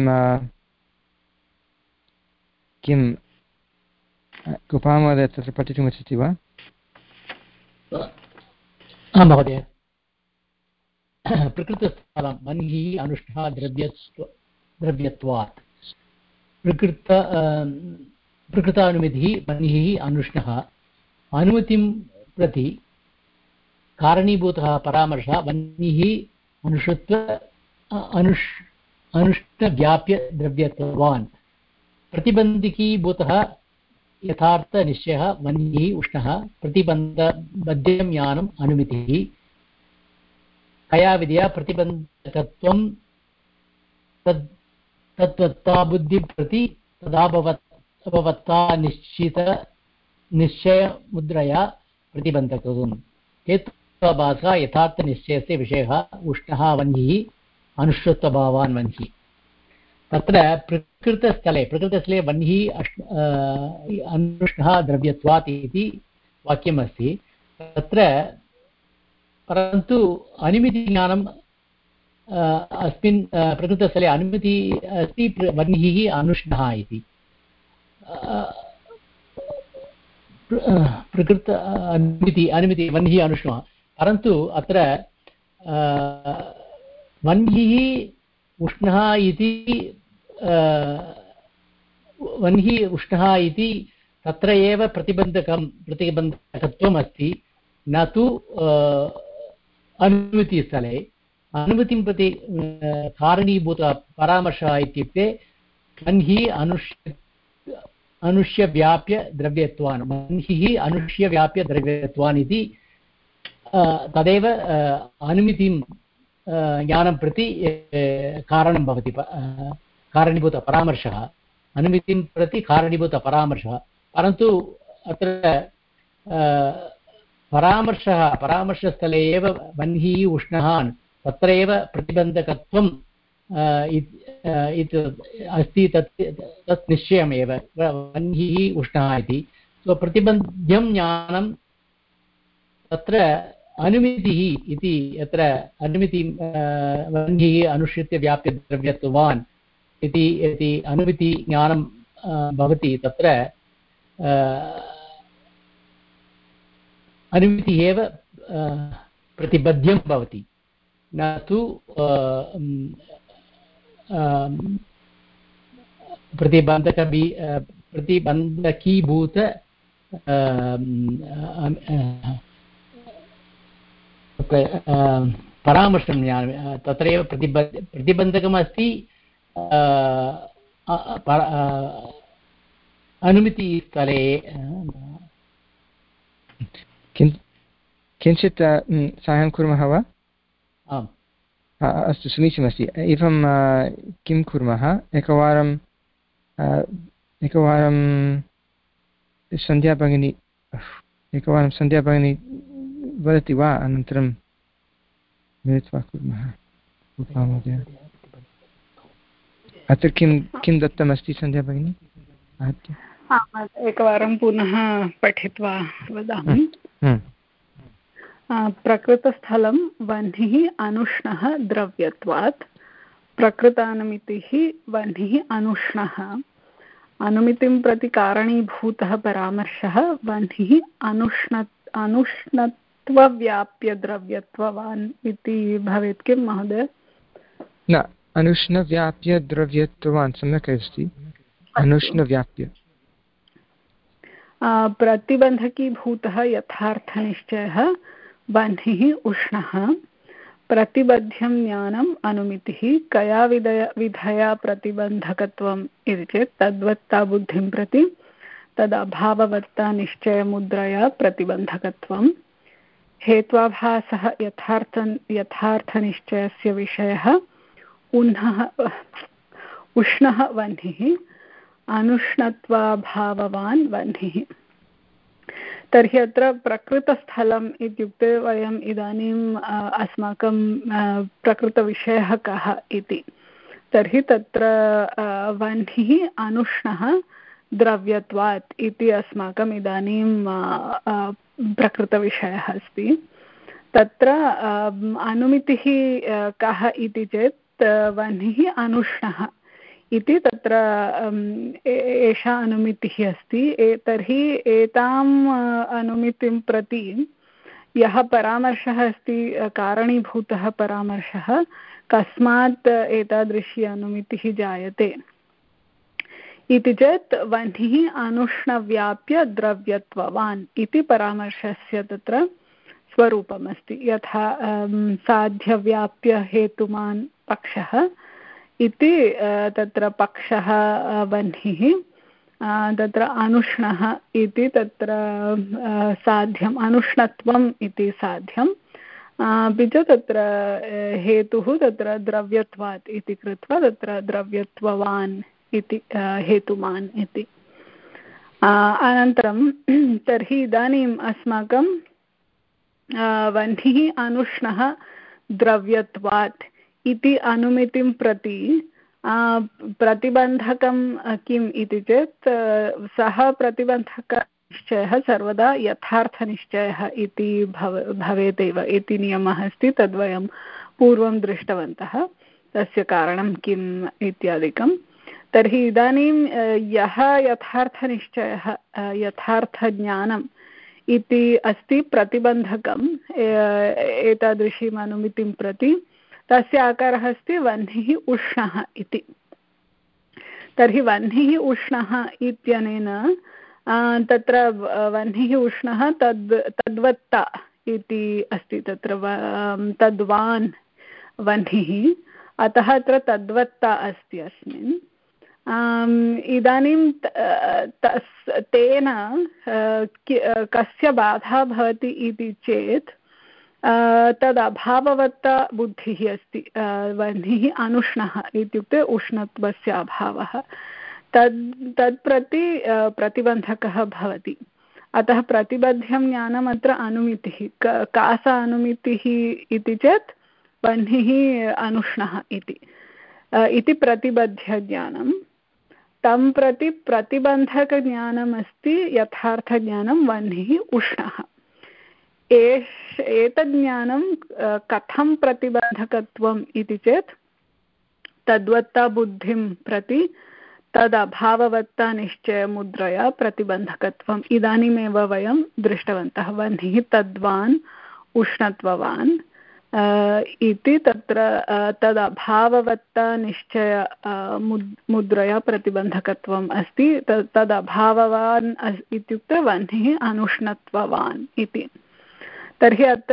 किं गोपालमहोदय तत्र पठितुमिच्छति वा? आं महोदय। प्रकृतस्थलं वह्निः अनुष्णः द्रव्यत्व द्रव्यत्वात्। प्रकृत प्रकृतानुमतिः वह्निः अनुष्णः, अनुमतिं प्रति कारणीभूतः परामर्शः वह्निः अनुष्णत्व अनुष् अनुष्णव्याप्य द्रव्यत्वान्। प्रतिबन्धिकीभूतः यथार्थनिश्चयः वह्निः उष्णः, प्रतिबन्धबद्धं ज्ञानम् अनुमितिः। कया विधिया प्रतिबन्धकत्वं तद् तत्त्वता बुद्धिं प्रति तदाभवत् अभवत्ता निश्चित निश्चयमुद्रया प्रतिबन्धकत्वम्। हेत्वाभासः यथार्थनिश्चयस्य विषयः उष्णः वह्निः अनुष्णत्वभावान् वह्निः। तत्र प्रकृतस्थले प्रकृतस्थले वह्निः अष् अनुष्णः द्रव्यत्वात् इति वाक्यमस्ति। तत्र परन्तु अनुमितिज्ञानम् अस्मिन् प्रकृतस्थले अनुमिति अस्ति वह्निः अनुष्णः इति। प्रकृत अनुमिति अनुमिति वह्निः अनुष्णः, परन्तु अत्र वह्निः उष्णः इति वह्निः उष्णः इति तत्र एव प्रतिबन्धकं प्रतिबन्धकत्वम् अस्ति, न तु अनुमितिस्थले। अनुमतिं प्रति कारणीभूत परामर्शः इत्युक्ते वह्निः अनुष्य अनुष्य व्याप्य द्रव्यत्वान्, वह्निः अनुष्य व्याप्य द्रव्यत्वान् इति तदेव अनुमितिं ज्ञानं प्रति कारणं भवति, कारणीभूतपरामर्शः अनुमितिं प्रति कारणीभूतपरामर्शः। परन्तु अत्र परामर्शः परामर्शस्थले एव वह्निः उष्णः, तत्र एव प्रतिबन्धकत्वं अस्ति, तत् तत् निश्चयमेव वह्निः उष्णः इति। सो प्रतिबन्ध्यं ज्ञानं तत्र अनुमितिः इति, यत्र अनुमिति वह्निः अनुसृत्य व्याप्य द्रव्यत्वान् इति इति अनुमिति ज्ञानं भवति, तत्र अनुमितिः एव प्रतिबद्ध्यं भवति, न तु प्रतिबन्धकभी प्रतिबन्धकीभूत परामर्शं तत्रैव प्रतिबद्ध प्रतिबन्धकमस्ति, अनुमितिस्थले किञ्चित् साहाय्यं कुर्मः वा? आम् अस्तु, समीचीनमस्ति। एवं किं कुर्मः, एकवारं एकवारं सन्ध्या भगिनी एकवारं सन्ध्या भगिनी वदति वा, अनन्तरं मिलित्वा कुर्मः। अत्र किं किं दत्तमस्ति सन्ध्या भगिनी? एकवारं पुनः पठित्वा वदामि। प्रकृतस्थलं वह्निः अनुष्णः द्रव्यत्वात्, प्रकृतानुमितिः वह्निः अनुष्णः, अनुमितिं प्रति कारणीभूतः परामर्शः वह्निः अनुष्ण अनुष्णत्वव्याप्यद्रव्यत्ववान् इति भवेत् किं महोदय? न, अनुष्णव्याप्यद्रव्यत्ववान् सम्यक् अस्ति। अनुष्णव्याप्य प्रतिबन्धकीभूतः यथार्थनिश्चयः वह्निः उष्णः, प्रतिबध्यं ज्ञानम् अनुमितिः कया विधया विधया प्रतिबन्धकत्वम् इति चेत् तद्वत्ता बुद्धिं प्रति तदभाववत्ता निश्चयमुद्रया प्रतिबन्धकत्वं, हेत्वाभासः यथार्थ यथार्थनिश्चयस्य विषयः उन्नः उष्णः वह्निः, अनुष्णत्वाभाववान् वह्निः। तर्हि अत्र प्रकृतस्थलम् इत्युक्ते वयम् इदानीम् अस्माकं प्रकृतविषयः कः इति। तर्हि तत्र वह्निः अनुष्णः द्रव्यत्वात् इति अस्माकम् इदानीं प्रकृतविषयः अस्ति। तत्र अनुमितिः कः इति चेत् वह्निः अनुष्णः इति तत्र एषा अनुमितिः अस्ति। तर्हि एताम् अनुमितिं प्रति यः परामर्शः अस्ति, कारणीभूतः परामर्शः, कस्मात् एतादृशी अनुमितिः जायते इति चेत् वह्निः अनुष्णव्याप्य द्रव्यत्ववान् इति परामर्शस्य तत्र स्वरूपमस्ति। यथा साध्यव्याप्य हेतुमान् पक्षः इति तत्र पक्षः वह्निः, तत्र अनुष्णः इति तत्र साध्यम्, अनुष्णत्वम् इति साध्यम्, अपि च तत्र हेतुः तत्र द्रव्यत्वात् इति कृत्वा तत्र द्रव्यत्ववान् इति हेतुमान् इति। अनन्तरं तर्हि इदानीम् अस्माकं वह्निः अनुष्णः द्रव्यत्वात् इति अनुमितिं प्रति प्रतिबन्धकं किम् इति चेत् सः प्रतिबन्धकनिश्चयः सर्वदा यथार्थनिश्चयः इति भव भवेत् एव इति नियमः अस्ति। तद्वयं पूर्वं दृष्टवन्तः, तस्य कारणं किम् इत्यादिकं। तर्हि इदानीं यः यथार्थनिश्चयः, यथार्थज्ञानम् इति अस्ति प्रतिबन्धकम् एतादृशीम् अनुमितिं प्रति, तस्य आकारः अस्ति वह्निः उष्णः इति। तर्हि वह्निः उष्णः इत्यनेन तत्र वह्निः उष्णः तद् तद्वत्ता इति अस्ति, तत्र तद्वान् वह्निः, अतः अत्र तद्वत्ता अस्ति अस्मिन्। इदानीं तेन कस्य बाधा भवति इति चेत् तदभाववत्ता बुद्धिः अस्ति। वह्निः अनुष्णः इत्युक्ते उष्णत्वस्य अभावः, तद् तत्प्रति प्रतिबन्धकः भवति। अतः प्रतिबध्यं ज्ञानम् अत्र अनुमितिः। का सा अनुमितिः इति चेत् वह्निः अनुष्णः इति इति प्रतिबध्यज्ञानं। तं प्रति प्रतिबन्धकज्ञानमस्ति यथार्थज्ञानं वह्निः उष्णः। एष एतज्ज्ञानं कथं प्रतिबन्धकत्वम् इति चेत् तद्वत्ता बुद्धिं प्रति तदभाववत्ता निश्चयमुद्रया प्रतिबन्धकत्वम् इदानीमेव वयं दृष्टवन्तः। वह्निः तद्वान् उष्णत्ववान् इति तत्र तदभाववत्ता निश्चय मुद्रया प्रतिबन्धकत्वम् अस्ति। तदभाववान् इत्युक्ते वह्निः अनुष्णत्ववान् इति। तर्हि अत्र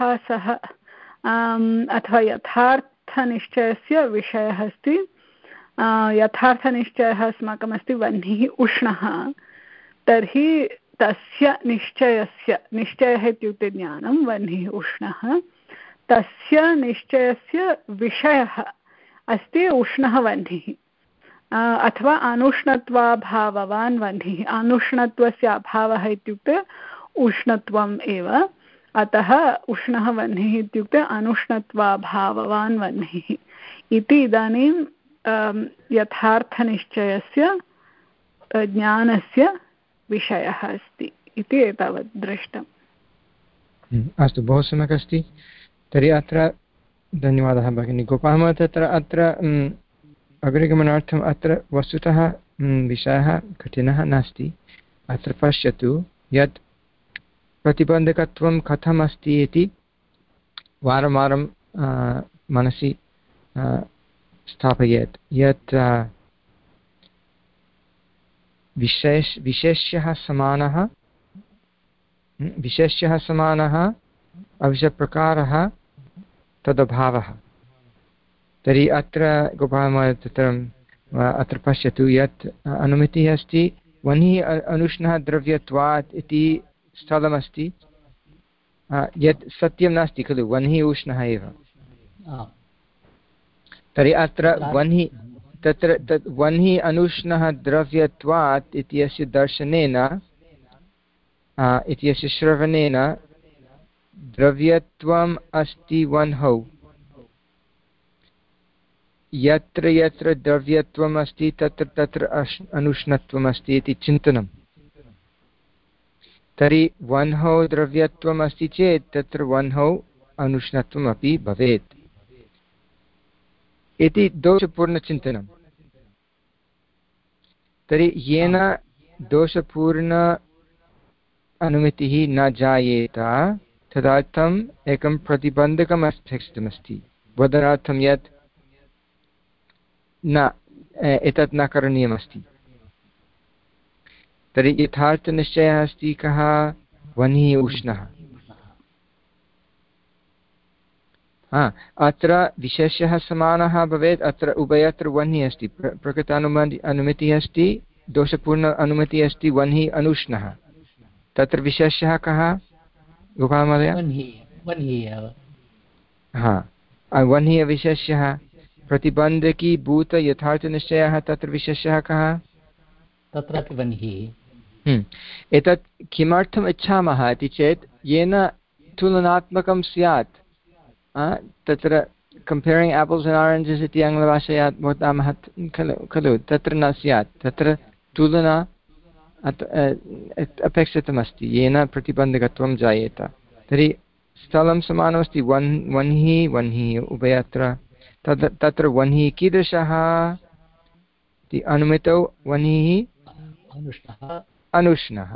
हेत्वाभासः अथवा यथार्थनिश्चयस्य विषयः अस्ति यथार्थनिश्चयः अस्माकम् अस्ति वह्निः उष्णः, तर्हि तस्य निश्चयस्य, निश्चयः इत्युक्ते ज्ञानं, वह्निः उष्णः, तस्य निश्चयस्य विषयः अस्ति उष्णः वह्निः अथवा अनुष्णत्वाभाववान् वह्निः। अनुष्णत्वस्य अभावः इत्युक्ते उष्णत्वम् एव, अतः उष्णः वह्निः इत्युक्ते अनुष्णत्वाभाववान् वह्निः इति इदानीं यथार्थनिश्चयस्य ज्ञानस्य विषयः अस्ति इति एतावत् दृष्टम्। अस्तु, बहु सम्यक् अस्ति। तर्हि अत्र धन्यवादः भगिनी गोपालः। तत्र अत्र अग्रिगमनार्थम् अत्र वस्तुतः विषयः कठिनः नास्ति। अत्र पश्यतु यत् प्रतिबन्धकत्वं कथम् अस्ति इति वारं वारं मनसि स्थापयेत्। यत् विशेष विशेष्यः समानः विशेष्यः समानः अविशप्रकारः तदभावः। तर्हि अत्र गोपालः तत्र अत्र पश्यतु यत् अनुमितिः अस्ति वह्निः अनुष्णः द्रव्यत्वात् इति स्थलमस्ति, यत् सत्यं नास्ति खलु, वह्निः उष्णः एव। तर्हि अत्र वह्निः तत्र तत् वह्निः अनुष्णः द्रव्यत्वात् इत्यस्य दर्शनेन इत्यस्य श्रवणेन द्रव्यत्वम् अस्ति वह्नौ, यत्र यत्र द्रव्यत्वम् अस्ति तत्र तत्र अनुष्णत्वम् अस्ति इति चिन्तनं। तर्हि वह्नौ द्रव्यत्वम् अस्ति चेत् तत्र वह्नौ अनुष्णत्वम् अपि भवेत् इति दोषपूर्णचिन्तनं। तर्हि येन दोषपूर्ण अनुमितिः न जायेत तदर्थम् एकं प्रतिबन्धकम् अपेक्षितमस्ति, वदनार्थं यत् न एतत् न करणीयमस्ति। तर्हि यथार्थनिश्चयः अस्ति कः? वह्निः उष्णः। हा, अत्र विशेषः समानः भवेत्। अत्र उभयत्र वह्निः अस्ति, प्रकृतानुमति अनुमितिः अस्ति, दोषपूर्ण अनुमितिः अस्ति, वह्निः अनुष्णः। तत्र विशेषः कः गोपालमहोदय? हा, वह्निः विशेषः। प्रतिबन्धकीभूत यथार्थनिश्चयः, तत्र विशेषः कः? तत्रापि वह्निः। एतत् किमर्थम् इच्छामः इति चेत् येन तुलनात्मकं स्यात्। तत्र कम्पेरिङ्ग् एपल्स् एण्ड् आरेञ्जस् इति आङ्ग्लभाषया वदामः खलु खलु तत्र न स्यात्। तत्र तुलना अपेक्षितमस्ति येन प्रतिबन्धकत्वं जायेत। तर्हि स्थलं समानमस्ति, वन् वह्निः वह्निः उभयत्र। तत् तत्र वह्निः कीदृशः इति अनुमितौ वह्निः अनुष्णः।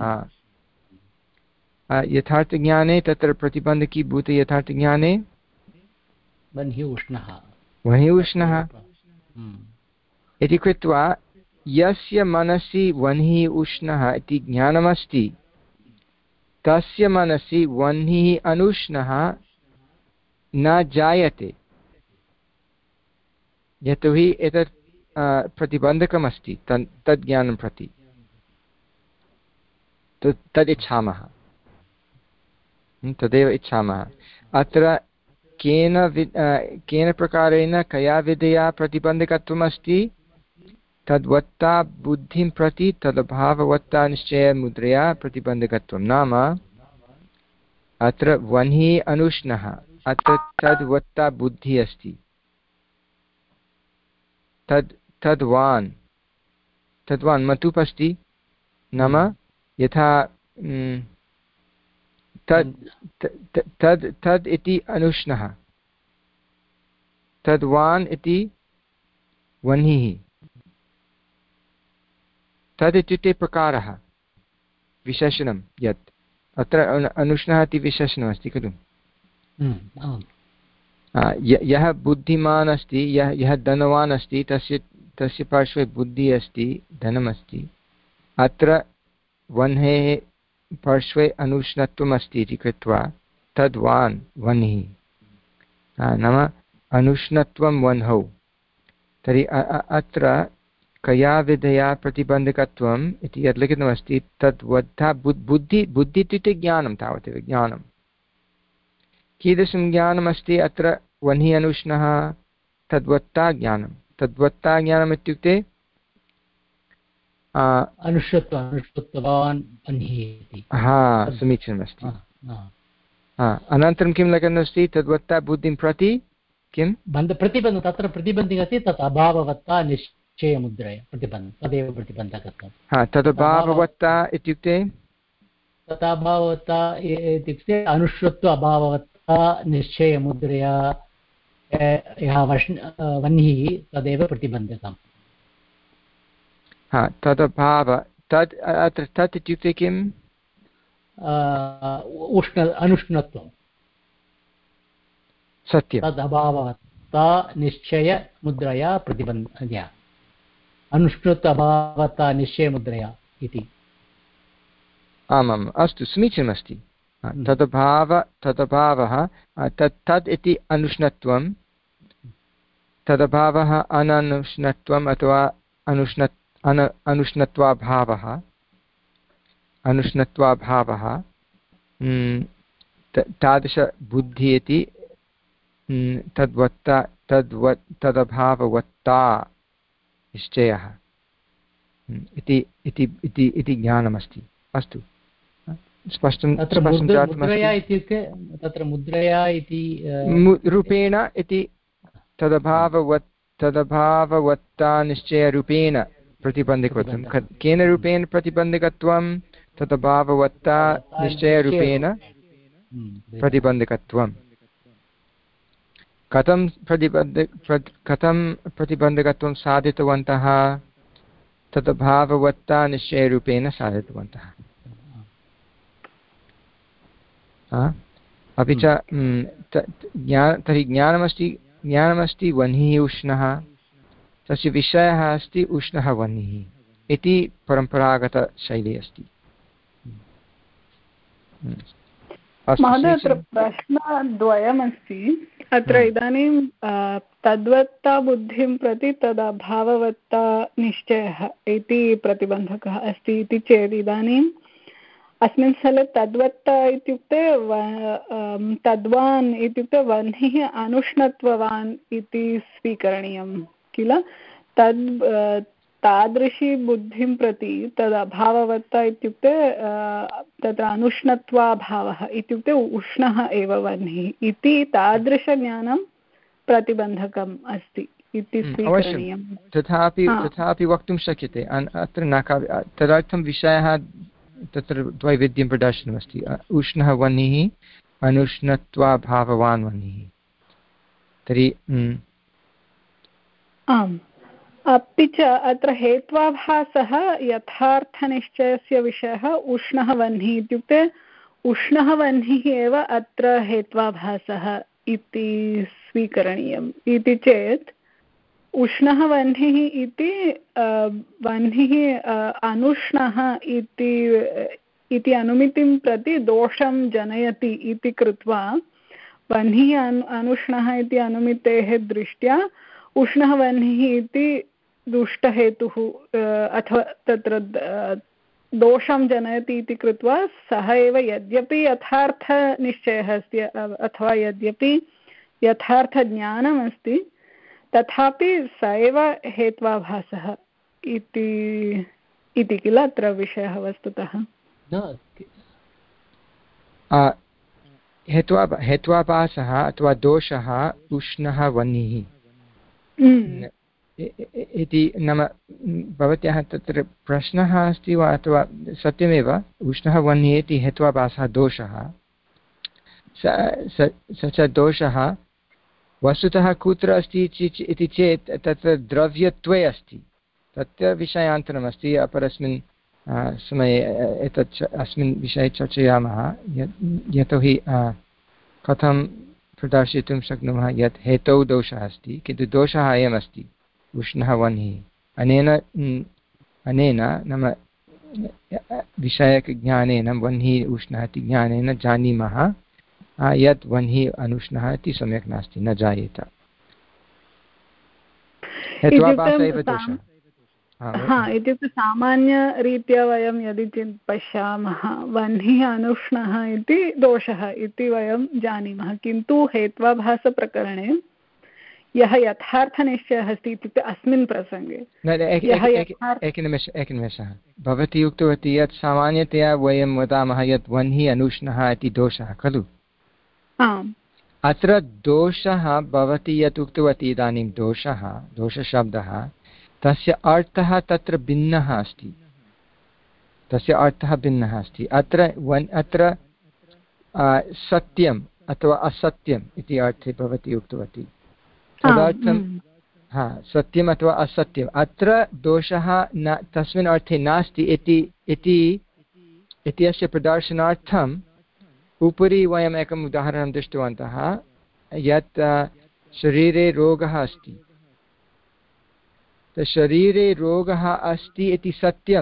यथार्थज्ञाने तत्र प्रतिबन्धकीभूत यथार्थज्ञाने वह्निः उष्णः वह्निः उष्णः इति कृत्वा यस्य मनसि वह्निः उष्णः इति ज्ञानमस्ति तस्य मनसि वह्निः अनुष्णः न जायते, यतोहि एतत् प्रतिबन्धकमस्ति तन् तद् ज्ञानं प्रति। तद् इच्छामः, तदेव इच्छामः। अत्र केन वि केन प्रकारेण कया विधया प्रतिबन्धकत्वमस्ति? तद्वत्ता बुद्धिं प्रति तदभाववत्ता निश्चयमुद्रया प्रतिबन्धकत्वं। नाम अत्र वह्निः अनुष्णः, अत्र तद्वत्ता बुद्धिः अस्ति, तद् तद्वान् तद्वान् मतुप् अस्ति। नाम यथा तद् तद् तद् इति अनुष्णः, तद्वान् इति वह्निः। तद् इत्युक्ते प्रकारः, विशेषणं यत् अत्र अनुष्णः इति विशेषणमस्ति खलु। यः बुद्धिमान् अस्ति, यः यः धनवान् अस्ति, तस्य तस्य पार्श्वे बुद्धिः अस्ति, धनमस्ति। अत्र वह्नेः पार्श्वे अनुष्णत्वम् अस्ति इति कृत्वा तद्वान् वह्निः। नाम अनुष्णत्वं वह्नौ। तर्हि अत्र कया विधया प्रतिबन्धकत्वम् इति यद् लिखितमस्ति तद् वद्धा बुद्धि बुद्धि इत्युक्ते ज्ञानं तावदेव ज्ञानं कीदृशं ज्ञानमस्ति अत्र वह्नि अनुष्णः तद्वत्ता ज्ञानं तद्वत्ता ज्ञानम् इत्युक्ते हा समीचीनमस्ति अनन्तरं किं लिखितमस्ति तद्वत्ता बुद्धिं प्रति किं प्रतिबन्ध तत्र प्रतिबन्धकस्य तत् अभाववत्ता निश्चयमुद्रया प्रतिबन्ध तदेव प्रतिबन्धकत्वं हा तदभाववत्ता इत्युक्ते तदभाववत्ता इत्युक्ते अनुश्रुत्व अभाववत्ता निश्चयमुद्रया यः वह्निः तदेव प्रतिबन्धकम् हा तदभाव तत् अत्र तत् इत्युक्ते किम् उष्ण अनुष्णत्वं सत्यं तदभाववत्ता निश्चयमुद्रया प्रतिबन्धया अनुष्णुत अभावता निश्चयमुद्रया इति आमाम् अस्तु समीचीनमस्ति तदभाव तदभावः तत् तद् इति अनुष्णत्वं तदभावः अननुष्णत्वम् अथवा अनुष्ण अन अनुष्णत्वाभावः अनुष्णत्वाभावः तादृशबुद्धिः इति तद्वत्ता तद्वत् तदभाववत्ता निश्चयः इति इति इति ज्ञानमस्ति अस्तु स्पष्टं तत्र मुद्रया इत्युक्ते तत्र मुद्रया इति रूपेण इति तदभाववत् तदभाववत्ता निश्चयरूपेण प्रतिबन्धकत्वं केन रूपेण प्रतिबन्धकत्वं तदभाववत्ता निश्चयरूपेण प्रतिबन्धकत्वं कथं प्रतिबन्ध कथं प्रतिबन्धकत्वं साधितवन्तः तदभाववत्ता निश्चयरूपेण साधितवन्तः अपि च ज्ञान तर्हि ज्ञानमस्ति ज्ञानमस्ति वह्निः उष्णः तस्य विषयः अस्ति उष्णः वह्निः इति परम्परागतशैली अस्ति महोदय अत्र प्रश्नद्वयमस्ति अत्र इदानीं तद्वत्ता बुद्धिं प्रति तदभाववत्ता निश्चयः इति प्रतिबन्धकः अस्ति इति चेत् इदानीम् अस्मिन् स्थले तद्वत्ता इत्युक्ते तद्वान् इत्युक्ते वह्निः अनुष्णत्ववान् इति स्वीकरणीयं किल तद् तादृशी बुद्धिं प्रति तदभाववत्ता इत्युक्ते तत्र अनुष्णत्वाभावः इत्युक्ते उष्णः एव वह्निः इति तादृशज्ञानं प्रतिबन्धकम् अस्ति इति स्वीकरणीयं तथापि तथापि वक्तुं शक्यते अत्र न तदर्थं विषयः तत्र द्वैविध्यं प्रदर्शनमस्ति उष्णः वह्निः अनुष्णत्वाभाववान् वह्निः तर्हि आम् अपि च अत्र हेत्वाभासः यथार्थनिश्चयस्य विषयः उष्णः वह्निः इत्युक्ते उष्णः वह्निः एव अत्र हेत्वाभासः इति स्वीकरणीयम् इति चेत् उष्णः वह्निः इति वह्निः अनुष्णः इति इति अनुमितिं प्रति दोषं जनयति इति कृत्वा वह्निः अनु अनुष्णः इति अनुमितेः दृष्ट्या उष्णः वह्निः इति दुष्टहेतुः अथवा तत्र दोषं जनयति इति कृत्वा सः एव यद्यपि यथार्थनिश्चयः अस्ति अथवा यद्यपि यथार्थज्ञानम् अस्ति तथापि स एव हेत्वाभासः इति इति किल अत्र विषयः वस्तुतः हेत्वा हेत्वाभासः अथवा दोषः उष्णः वह्निः इति नाम भवत्याः तत्र प्रश्नः अस्ति वा अथवा सत्यमेव उष्णः वह्निः इति हेत्वाभासः दोषः स च दोषः वस्तुतः कुत्र अस्ति इति चेत् तत्र द्रव्यत्वे अस्ति तत्र विषयान्तरमस्ति अपरस्मिन् समये एतत् अस्मिन् विषये चर्चयामः यतोहि कथं प्रदर्शयितुं शक्नुमः यत् हेतौ दोषः अस्ति किन्तु दोषः अयमस्ति उष्णः वह्निः अनेन अनेन नाम विषयकज्ञानेन वह्निः उष्णः इति ज्ञानेन जानीमः यत् वह्निः अनुष्णः इति सम्यक् नास्ति न जायेत हा इत्युक्ते सामान्यरीत्या वयं यदि चिन् पश्यामः वह्निः अनुष्णः इति दोषः इति वयं जानीमः, किन्तु हेत्वाभासप्रकरणे यः यथार्थनिश्चयः अस्ति इत्युक्ते अस्मिन् प्रसङ्गे एकनिमेष एकनिमेषः भवती उक्तवती यत् सामान्यतया वयं वदामः यत् वह्निः अनुष्णः इति दोषः खलु? आम्। अत्र दोषः भवती यत् उक्तवती इदानीं दोषः दोषशब्दः तस्य अर्थः तत्र भिन्नः अस्ति, तस्य अर्थः भिन्नः अस्ति। अत्र वन् अत्र सत्यम् अथवा असत्यम् इति अर्थे भवती उक्तवती, तदर्थं हा सत्यम् अथवा असत्यम्। अत्र दोषः न तस्मिन् अर्थे नास्ति इति इति अस्य प्रदर्शनार्थम् उपरि वयम् एकम् उदाहरणं दृष्टवन्तः यत् शरीरे रोगः अस्ति, शरीरे रोगः अस्ति इति सत्यं,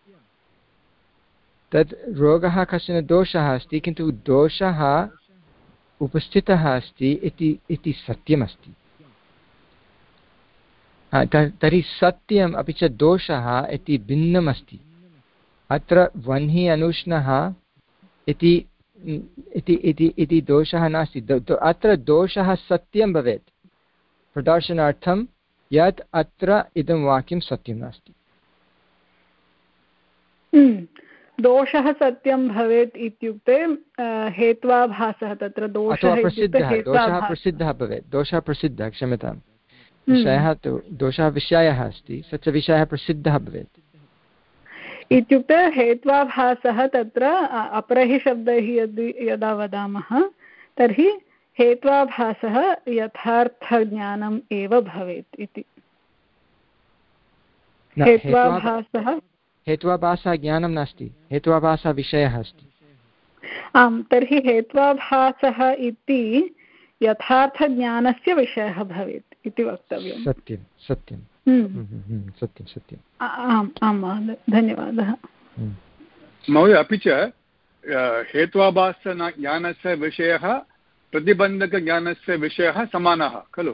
तद् रोगः कश्चन दोषः अस्ति किन्तु दोषः उपस्थितः अस्ति इति सत्यमस्ति। तर्हि सत्यम् अपि च दोषः इति भिन्नम् अस्ति। अत्र वह्निः अनुष्णः इति इति दोषः नास्ति, अत्र दोषः सत्यं भवेत् प्रदर्शनार्थं यत् अत्र इदं वाक्यं सत्यं नास्ति। दोषः सत्यं भवेत् इत्युक्ते हेत्वाभासः तत्र दोषः दोषः प्रसिद्धः भवेत्, दोषः प्रसिद्धः क्षम्यतां विषयः तु दोषः विषयः अस्ति, स च विषयः प्रसिद्धः भवेत् इत्युक्ते हेत्वाभासः तत्र अपरैः शब्दैः यदि यदा वदामः तर्हि हेत्वाभासः यथार्थज्ञानम् एव भवेत् इति। हेत्वाभासः हेत्वाभासः ज्ञानं नास्ति, हेत्वाभासः विषयः अस्ति। आम्, तर्हि हेत्वाभासः इति यथार्थज्ञानस्य विषयः भवेत् इति वक्तव्यं। सत्यं सत्यं सत्यं सत्यम्। आम् आं महोदय, धन्यवादः महोदय। अपि च हेत्वाभासज्ञानस्य विषयः प्रतिबन्धकज्ञानस्य विषयः समानः खलु?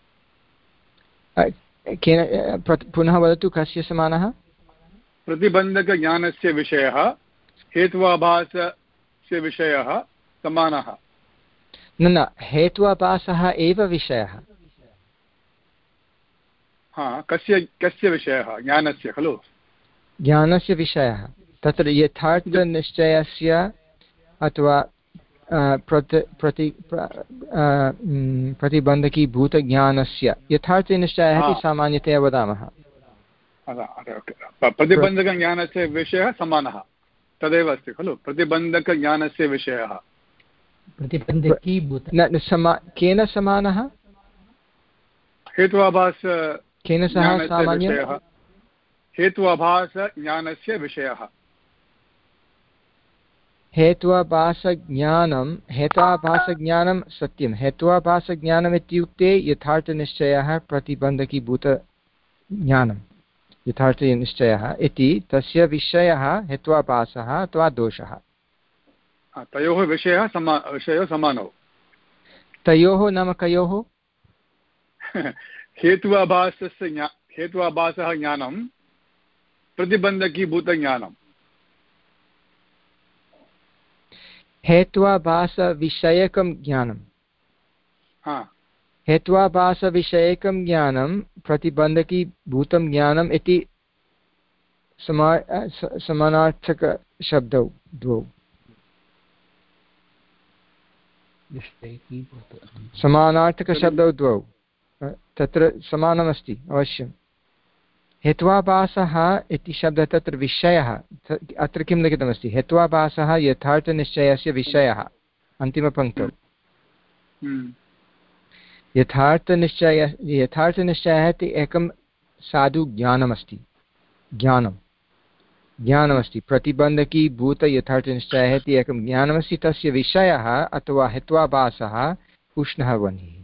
केन पुनः वदतु, कस्य समानः? प्रतिबन्धकज्ञानस्य विषयः हेत्वाभासस्य विषयः समानः। न न, हेत्वाभासः एव विषयः। हा, कस्य कस्य विषयः? ज्ञानस्य खलु? ज्ञानस्य विषयः तत्र यथार्थनिश्चयस्य अथवा प्रति प्रति प्रतिबन्धकीभूतज्ञानस्य यथार्थनिश्चयः इति सामान्यतया वदामः। प्रतिबन्धकज्ञानस्य विषयः समानः, तदेव अस्ति खलु प्रतिबन्धकज्ञानस्य विषयः। केन समानः? हेत्वाभास केन सह सामान्यः? हेत्वाभासज्ञानस्य विषयः। हेत्वाभासज्ञानं हेत्वाभासज्ञानं सत्यं, हेत्वाभासज्ञानम् इत्युक्ते यथार्थनिश्चयः प्रतिबन्धकीभूतज्ञानं, यथार्थनिश्चयः इति तस्य विषयः हेत्वाभासः अथवा दोषः। तयोः विषयः समा विषयः समानौ। तयोः नाम कयोः? हेत्वाभासस्य ज्ञा हेत्वाभासः ज्ञानं प्रतिबन्धकीभूतज्ञानं। हेत्वाभासविषयकं ज्ञानं, हेत्वाभासविषयकं ज्ञानं प्रतिबन्धकीभूतं ज्ञानम् इति समा समानार्थकशब्दौ द्वौ, समानार्थकशब्दौ द्वौ, तत्र समानमस्ति अवश्यं। हेत्वाभासः इति शब्दः तत्र विषयः, अत्र किं लिखितमस्ति? हेत्वाभासः यथार्थनिश्चयस्य विषयः, अन्तिमपङ्क्तौ। यथार्थनिश्चय यथार्थनिश्चयः इति एकं साधु ज्ञानमस्ति, ज्ञानं ज्ञानमस्ति प्रतिबन्धकीभूतयथार्थनिश्चयः इति एकं ज्ञानमस्ति, तस्य विषयः अथवा हेत्वाभासः उष्णः वह्निः।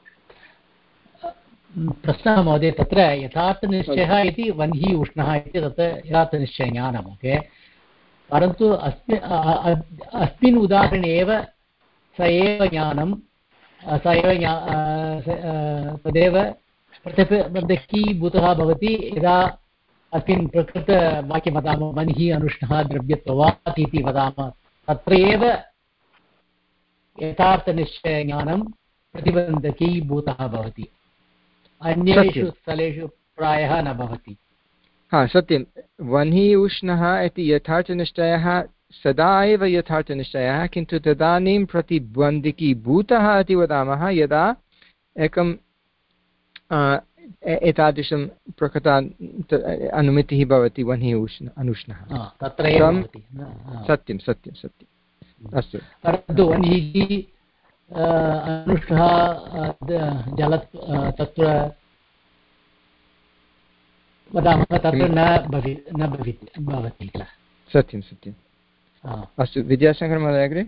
प्रश्नः महोदय, तत्र यथार्थनिश्चयः इति वह्निः उष्णः इति तत्र यथार्थनिश्चयज्ञानम्, ओके, परन्तु अस्मिन् अस्मिन् उदाहरणे एव स एव ज्ञानं स एव तदेव प्रतिबन्धकीभूतः भवति यदा अस्मिन् प्रकृतवाक्यं वदामः वह्निः अनुष्णः द्रव्यत्वात् इति वदामः तत्र एव यथार्थनिश्चयज्ञानं प्रतिबन्धकीभूतः भवति अन्येषु स्थलेषु प्रायः न भवति। हा सत्यं वह्निः उष्णः इति यथार्थनिश्चयः सदा एव यथार्थनिश्चयः किन्तु तदानीं प्रतिबन्धकीभूतः इति वदामः यदा एकं एतादृशं प्रकृत अनुमितिः भवति वह्निः उष्ण अनुष्णः सत्यं सत्यं सत्यम् अस्तु। परन्तु वह्निः अनुष्णः जल तत्र वदामः तत्र न भवि न भवित् भवति किल। सत्यं सत्यम् अस्तु विद्यासागरः महोदय अग्रे।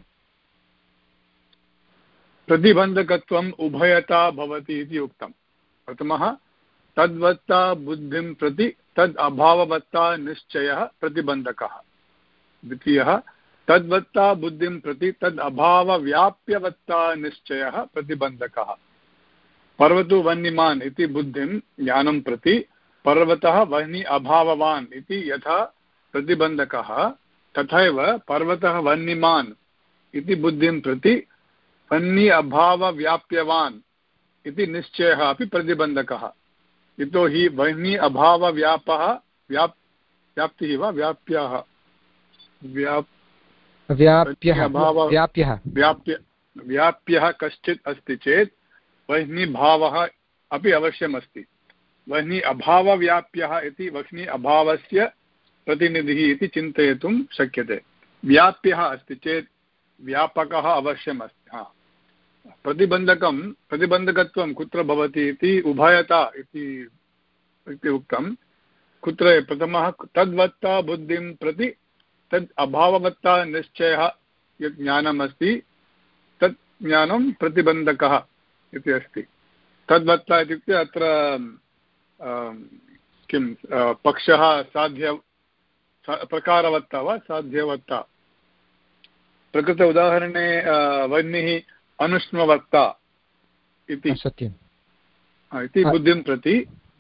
प्रतिबन्धकत्वम् उभयता भवति इति उक्तं। प्रथमः तद्वत्ता बुद्धिं प्रति तद् अभाववत्ता निश्चयः प्रतिबन्धकः। द्वितीयः तद्वत्ता बुद्धिं प्रति तद् अभावव्याप्यवत्ता निश्चयः प्रतिबन्धकः। पर्वतो वह्निमान् इति बुद्धिं ज्ञानं प्रति पर्वतः वह्नि अभाववान् इति यथा प्रतिबन्धकः तथैव पर्वतः वह्निमान् इति बुद्धिं प्रति वह्नि अभावव्याप्यवान् इति निश्चयः अपि प्रतिबन्धकः। यतो हि वह्नि अभावव्यापः व्याप् व्याप्तिः वा व्याप्यः व्याप् व्याप्यः व्याप्यः व्याप्य व्याप्यः कश्चित् अस्ति चेत् वह्निभावः अपि अवश्यम् अस्ति। वह्नि अभावव्याप्यः इति वह्नि अभावस्य प्रतिनिधिः इति चिन्तयितुं शक्यते। व्याप्यः अस्ति चेत् व्यापकः अवश्यम् अस्ति। हा प्रतिबन्धकं प्रतिबन्धकत्वं कुत्र भवति इति उभयता इति उक्तं। कुत्र प्रथमः तद्वत्ता बुद्धिं प्रति तद् अभाववत्ता निश्चयः यत् ज्ञानम् अस्ति तत् ज्ञानं प्रतिबन्धकः इति अस्ति। तद्वत्ता इत्युक्ते अत्र किं पक्षः साध्य प्रकारवत्ता वा साध्यवत्ता। प्रकृत उदाहरणे वह्निः अनुष्णवत्ता इति सत्यम् इति बुद्धिं प्रति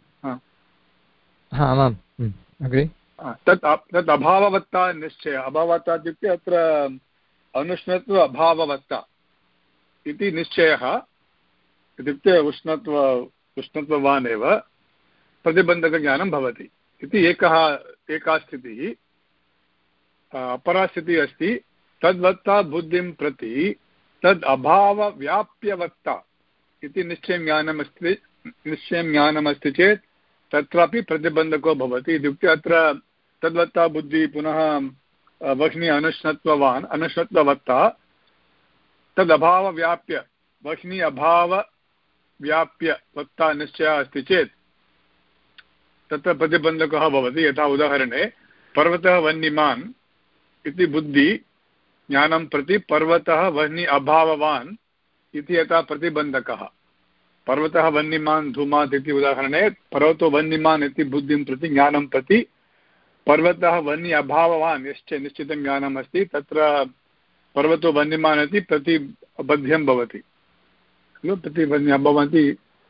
आमाम् अग्रे तत् तत् अभाववत्ता निश्चय। अभाववत्ता इत्युक्ते अत्र अनुष्णत्व अभाववत्ता इति निश्चयः इत्युक्ते उष्णत्व उष्णत्ववान् एव प्रतिबन्धकज्ञानं भवति इति एकः एका स्थितिः। अपरा स्थितिः अस्ति तद्वत्ता बुद्धिं प्रति तद् अभावव्याप्यवत्ता इति निश्चयं ज्ञानम् अस्ति निश्चयं ज्ञानम् अस्ति चेत् तत्रापि प्रतिबन्धको भवति। इत्युक्ते अत्र तद्वत्ता बुद्धिः पुनः वह्नि अनुष्णत्ववान् अनुष्णत्ववत्ता तद् अभावव्याप्य वह्नि अभावव्याप्यवत्ता निश्चयः अस्ति चेत् तत्र प्रतिबन्धकः भवति। यथा उदाहरणे पर्वतः वह्निमान् इति बुद्धि ज्ञानं प्रति पर्वतः वह्नि अभाववान् इति यथा प्रतिबन्धकः। पर्वतः वह्निमान् धूमात् इति उदाहरणे पर्वतो वह्निमान् इति बुद्धिं प्रति ज्ञानं प्रति पर्वतः वह्नि अभाववान् यश्च निश्चितं ज्ञानम् अस्ति तत्र पर्वतो वह्निमान् इति प्रतिबध्यं भवति खलु। प्रतिबन्ध अभवन्ति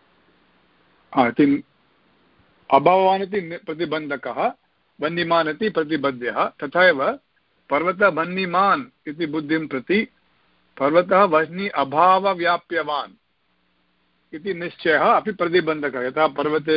अभाववान् इति प्रतिबन्धकः वह्निमान् इति प्रतिबध्यः। तथा एव पर्वतः वह्निमान् इति बुद्धिं प्रति पर्वतः वह्नि अभावव्याप्यवान् इति निश्चयः अपि प्रतिबन्धकः। यथा पर्वते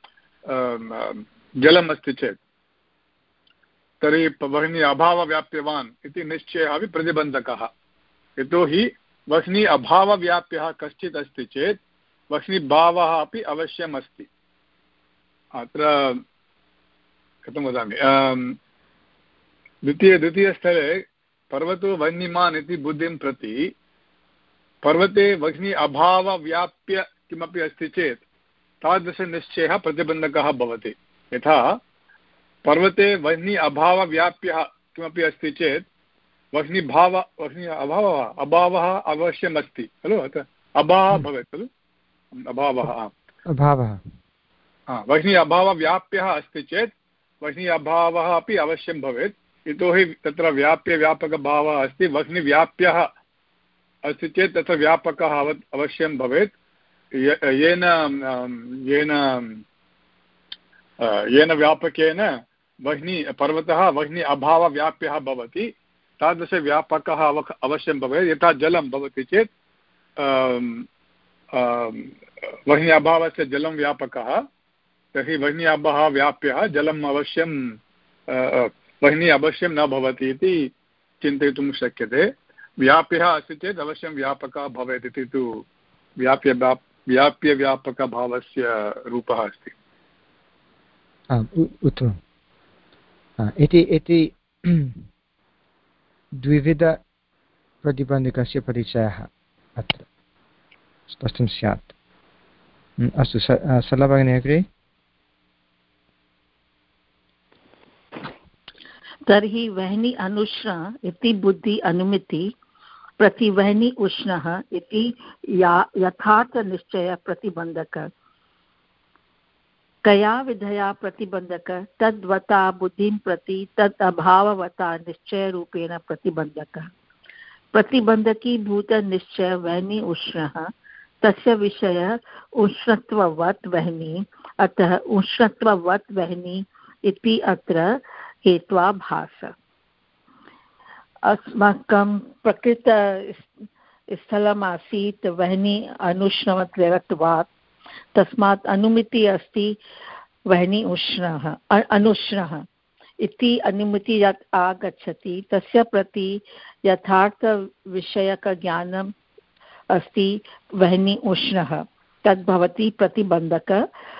जलम् अस्ति चेत् तर्हि वह्नि अभावव्याप्यवान् इति निश्चयः अपि प्रतिबन्धकः। यतोहि वह्नि अभावव्याप्यः कश्चित् अस्ति चेत् वह्निभावः अपि अवश्यम् अस्ति। अत्र कथं वदामि द्वितीय द्वितीयस्थले पर्वतो वह्निमान् इति बुद्धिं प्रति पर्वते वह्नि अभावव्याप्य किमपि अस्ति चेत् तादृशनिश्चयः प्रतिबन्धकः भवति। यथा पर्वते वह्नि अभावव्याप्यः किमपि अस्ति चेत् वह्निभाव वह्नि अभावः अभावः अवश्यम् अस्ति खलु। अतः अभावः भवेत् खलु अभावः अभावः वह्नि अभावव्याप्यः अस्ति चेत् वह्नि अभावः अपि अवश्यं भवेत्। यतोहि तत्र व्याप्य व्यापकभावः अस्ति। वह्निव्याप्यः अस्ति चेत् तत्र व्यापकः अव अवश्यं भवेत्। येन येन येन व्यापकेन वह्नि पर्वतः वह्नि अभावव्याप्यः भवति तादृशव्यापकः अव अवश्यं भवेत्। यथा जलं भवति चेत् वह्नि अभावस्य जलं व्यापकः, तर्हि वह्नि अभावव्याप्यः जलम् अवश्यं वह्नि अवश्यं न भवति इति चिन्तयितुं शक्यते। व्याप्यः अस्ति चेत् अवश्यं व्यापकः भवेत् इति तु व्याप्य व्याप्यव्यापकभावस्य रूपः अस्ति। उत्तमम्। इति इति द्विविधप्रतिबन्धकस्य परिचयः अत्र स्पष्टं स्यात्। अस्तु, सरलभगिनी अग्रे। तर्हि वह्नि अनुष्ण इति बुद्धि अनुमिति प्रतिवह्नि उष्णः इति यथार्थनिश्चय प्रतिबन्धक। कया विधया प्रतिबन्धक तद्वता बुद्धिं प्रति तद् अभाववता निश्चयरूपेण प्रतिबन्धकः। प्रतिबन्धकीभूत निश्चय वह्नि उष्णः तस्य विषयः उष्णत्ववत् वह्नि, अतः उष्णत्ववत् वह्नि इति अत्र हेत्वाभास। अस्माकं प्रकृत स्थलमासीत् वह्नि अनुष्णवत्वात्, तस्मात् अनुमिति अस्ति वह्नि उष्णः अनुष्णः इति अनुमिति यत् आगच्छति तस्य प्रति यथार्थविषयकज्ञानम् अस्ति वह्नि उष्णः, तद् भवति प्रतिबन्धक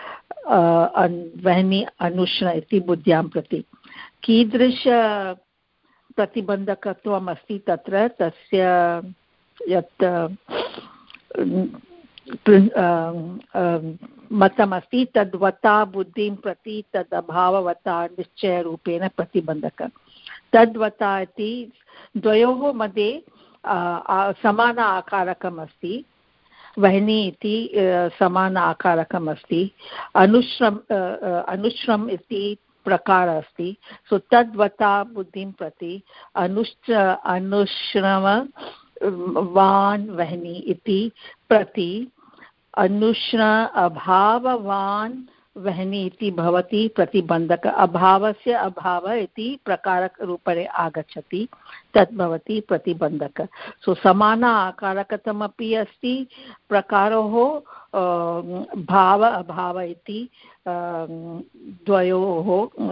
वह्नि अनुष्ण इति बुद्ध्यां प्रति। कीदृश प्रतिबन्धकत्वम् अस्ति तत्र, तस्य यत् मतमस्ति तद्वता बुद्धिं प्रति तद् अभाववता निश्चयरूपेण प्रतिबन्धक। तद्वता इति द्वयोः मध्ये समान आकारकम् अस्ति। वह्नि इति समान आकारकम् अस्ति। अनुश्रम अनुश्रम इति प्रकार अस्ति। सो तद्वता बुद्धिं प्रति अनुश्च अनुश्रम वान् वह्नि इति प्रति अनुष्ण अभाववान् वह्नि इति भवति प्रतिबन्धक। अभावस्य अभाव इति प्रकाररूपेण आगच्छति, तत् भवति प्रतिबन्धक। सो समान आकारकतमपि अस्ति, प्रकारोः भाव अभाव इति द्वयोः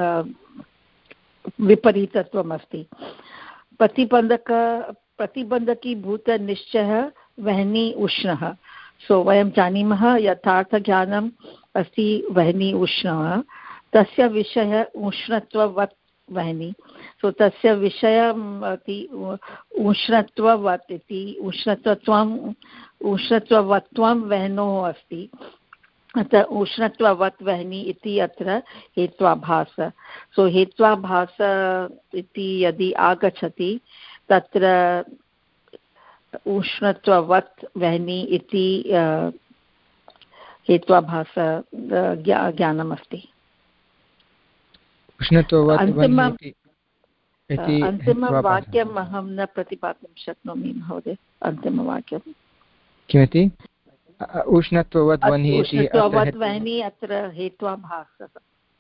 विपरीतत्वम् अस्ति। प्रतिबन्धक प्रतिबन्धकीभूतनिश्चयः वह्नि उष्णः। सो वयं जानीमः यथार्थज्ञानम् अस्ति वह्नि उष्णः, तस्य विषयः उष्णत्ववत् वह्नि। सो तस्य विषयम् अस्ति उष्णत्ववत् इति, उष्णत्वत्वम् उष्णत्ववत्वं वह्नोः अस्ति, अतः उष्णत्ववत् वह्नि इति अत्र हेत्वाभास। सो हेत्वाभास इति यदि आगच्छति तत्र उष्णत्ववत् वह्नि इति हेत्वाभास ज्ञानमस्ति। अन्तिमवाक्यम् अहं न प्रतिपादयितुं शक्नोमि महोदय। अन्तिमवाक्यं किमिति? उष्णत्ववत् वह्नि अत्र हेत्वाभासः।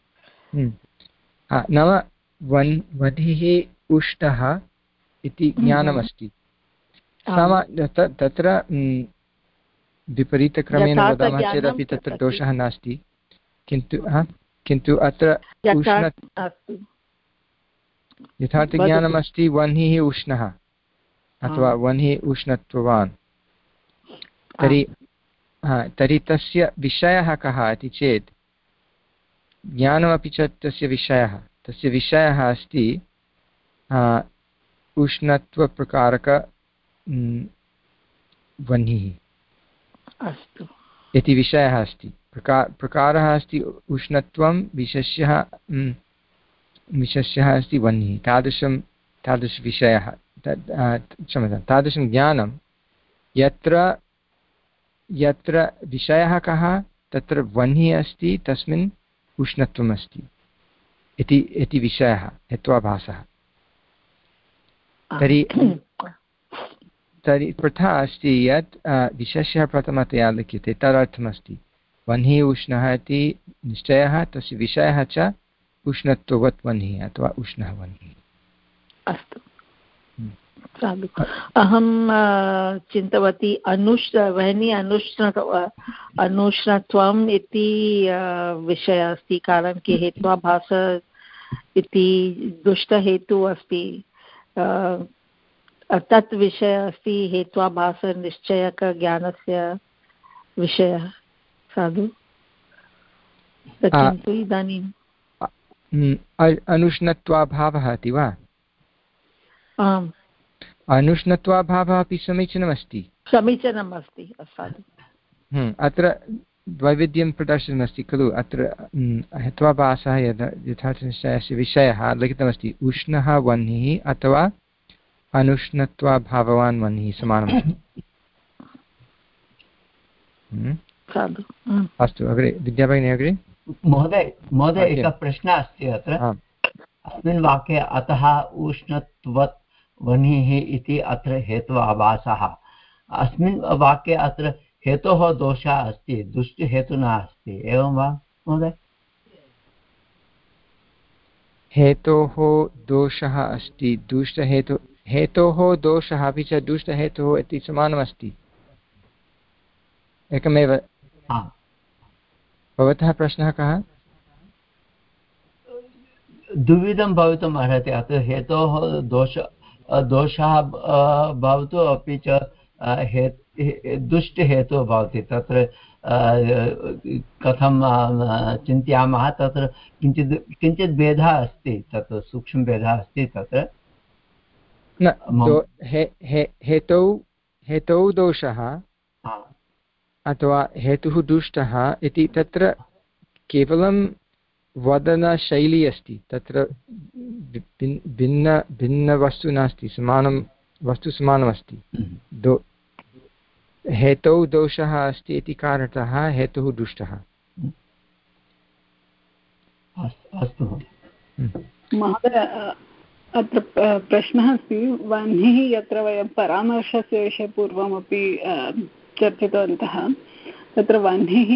नाम वह्निः उष्णः इति ज्ञानमस्ति। तत्र विपरीतक्रमेण वदामः चेदपि तत्र दोषः नास्ति, किन्तु किन्तु अत्र उष्ण यथार्थज्ञानमस्ति वह्निः उष्णः अथवा वह्निः उष्णत्ववान्। तर्हि तर्हि तस्य विषयः कः इति चेत् ज्ञानमपि च तस्य विषयः तस्य विषयः अस्ति उष्णत्वप्रकारक वह्निः अस्तु इति विषयः अस्ति। प्रकार प्रकारः अस्ति उष्णत्वं, विशेष्यः विशेष्यः अस्ति वह्निः। तादृशं तादृशविषयः क्षम्यतां तादृशं ज्ञानं यत्र यत्र विषयः कः तत्र वह्निः अस्ति, तस्मिन् उष्णत्वम् अस्ति इति इति विषयः हेत्वाभासः। तर्हि तर्हि प्रथा अस्ति यत् विशेषः प्रथमतया लिख्यते तदर्थमस्ति वह्निः उष्णः इति निश्चयः तस्य विषयः च उष्णत्ववत् वह्निः अथवा उष्णः वह्निः। अस्तु साधु। अहं चिन्तवती अनुष् वह्नि अनुष्ण अनुष्णत्वम् इति विषयः अस्ति कारणं कि हेत्वाभास इति दुष्टहेतुः अस्ति तत् विषयः अस्ति हेत्वाभासनिश्चयकज्ञानस्य विषयः साधु। किन्तु इदानीम् अनुष्णत्वाभावः इति वा? आम् अनुष्णत्वाभावः अपि समीचीनमस्ति समीचीनम् अस्ति साधु। अत्र वैविध्यं प्रदर्शितमस्ति खलु। अत्र हेत्वाभासः यदा यथार्थनिश्चयस्य विषयः लिखितमस्ति उष्णः वह्निः अथवा अनुष्णत्वाभाववान् वह्निः समानमस्ति। अस्तु अग्रे विद्याभगिनी अग्रे। महोदय महोदय एकः प्रश्नः अस्ति अत्र अस्मिन् वाक्ये अतः उष्णत्वत् वह्निः इति अत्र हेत्वाभासः अस्मिन् वाक्ये अत्र हेतोः दोषः अस्ति दुष्टहेतुः नास्ति एवं वा महोदय? हेतोः दोषः अस्ति दुष्टहेतु हेतोः दोषः अपि च दुष्टहेतुः इति समानमस्ति एकमेव। भवतः प्रश्नः कः? द्विविधं भवितुम् अर्हति अत्र हेतोः दोष दोषः भवतु अपि च दुष्टहेतुः भवति तत्र कथं चिन्तयामः तत्र किञ्चित् किञ्चित् भेदः अस्ति तत्र सूक्ष्मभेदः अस्ति तत्र न हेतौ हेतौ दोषः अथवा हेतुः दुष्टः इति तत्र केवलं वदनशैली अस्ति तत्र भिन्न भिन्नवस्तु नास्ति समानं वस्तु समानमस्ति। दो हेतौ दोषः अस्ति इति कारणतः हेतुः दुष्टः। अस्तु महोदय अत्र प्रश्नः अस्ति वह्निः यत्र वयं परामर्शस्य विषये पूर्वमपि चर्चितवन्तः तत्र वह्निः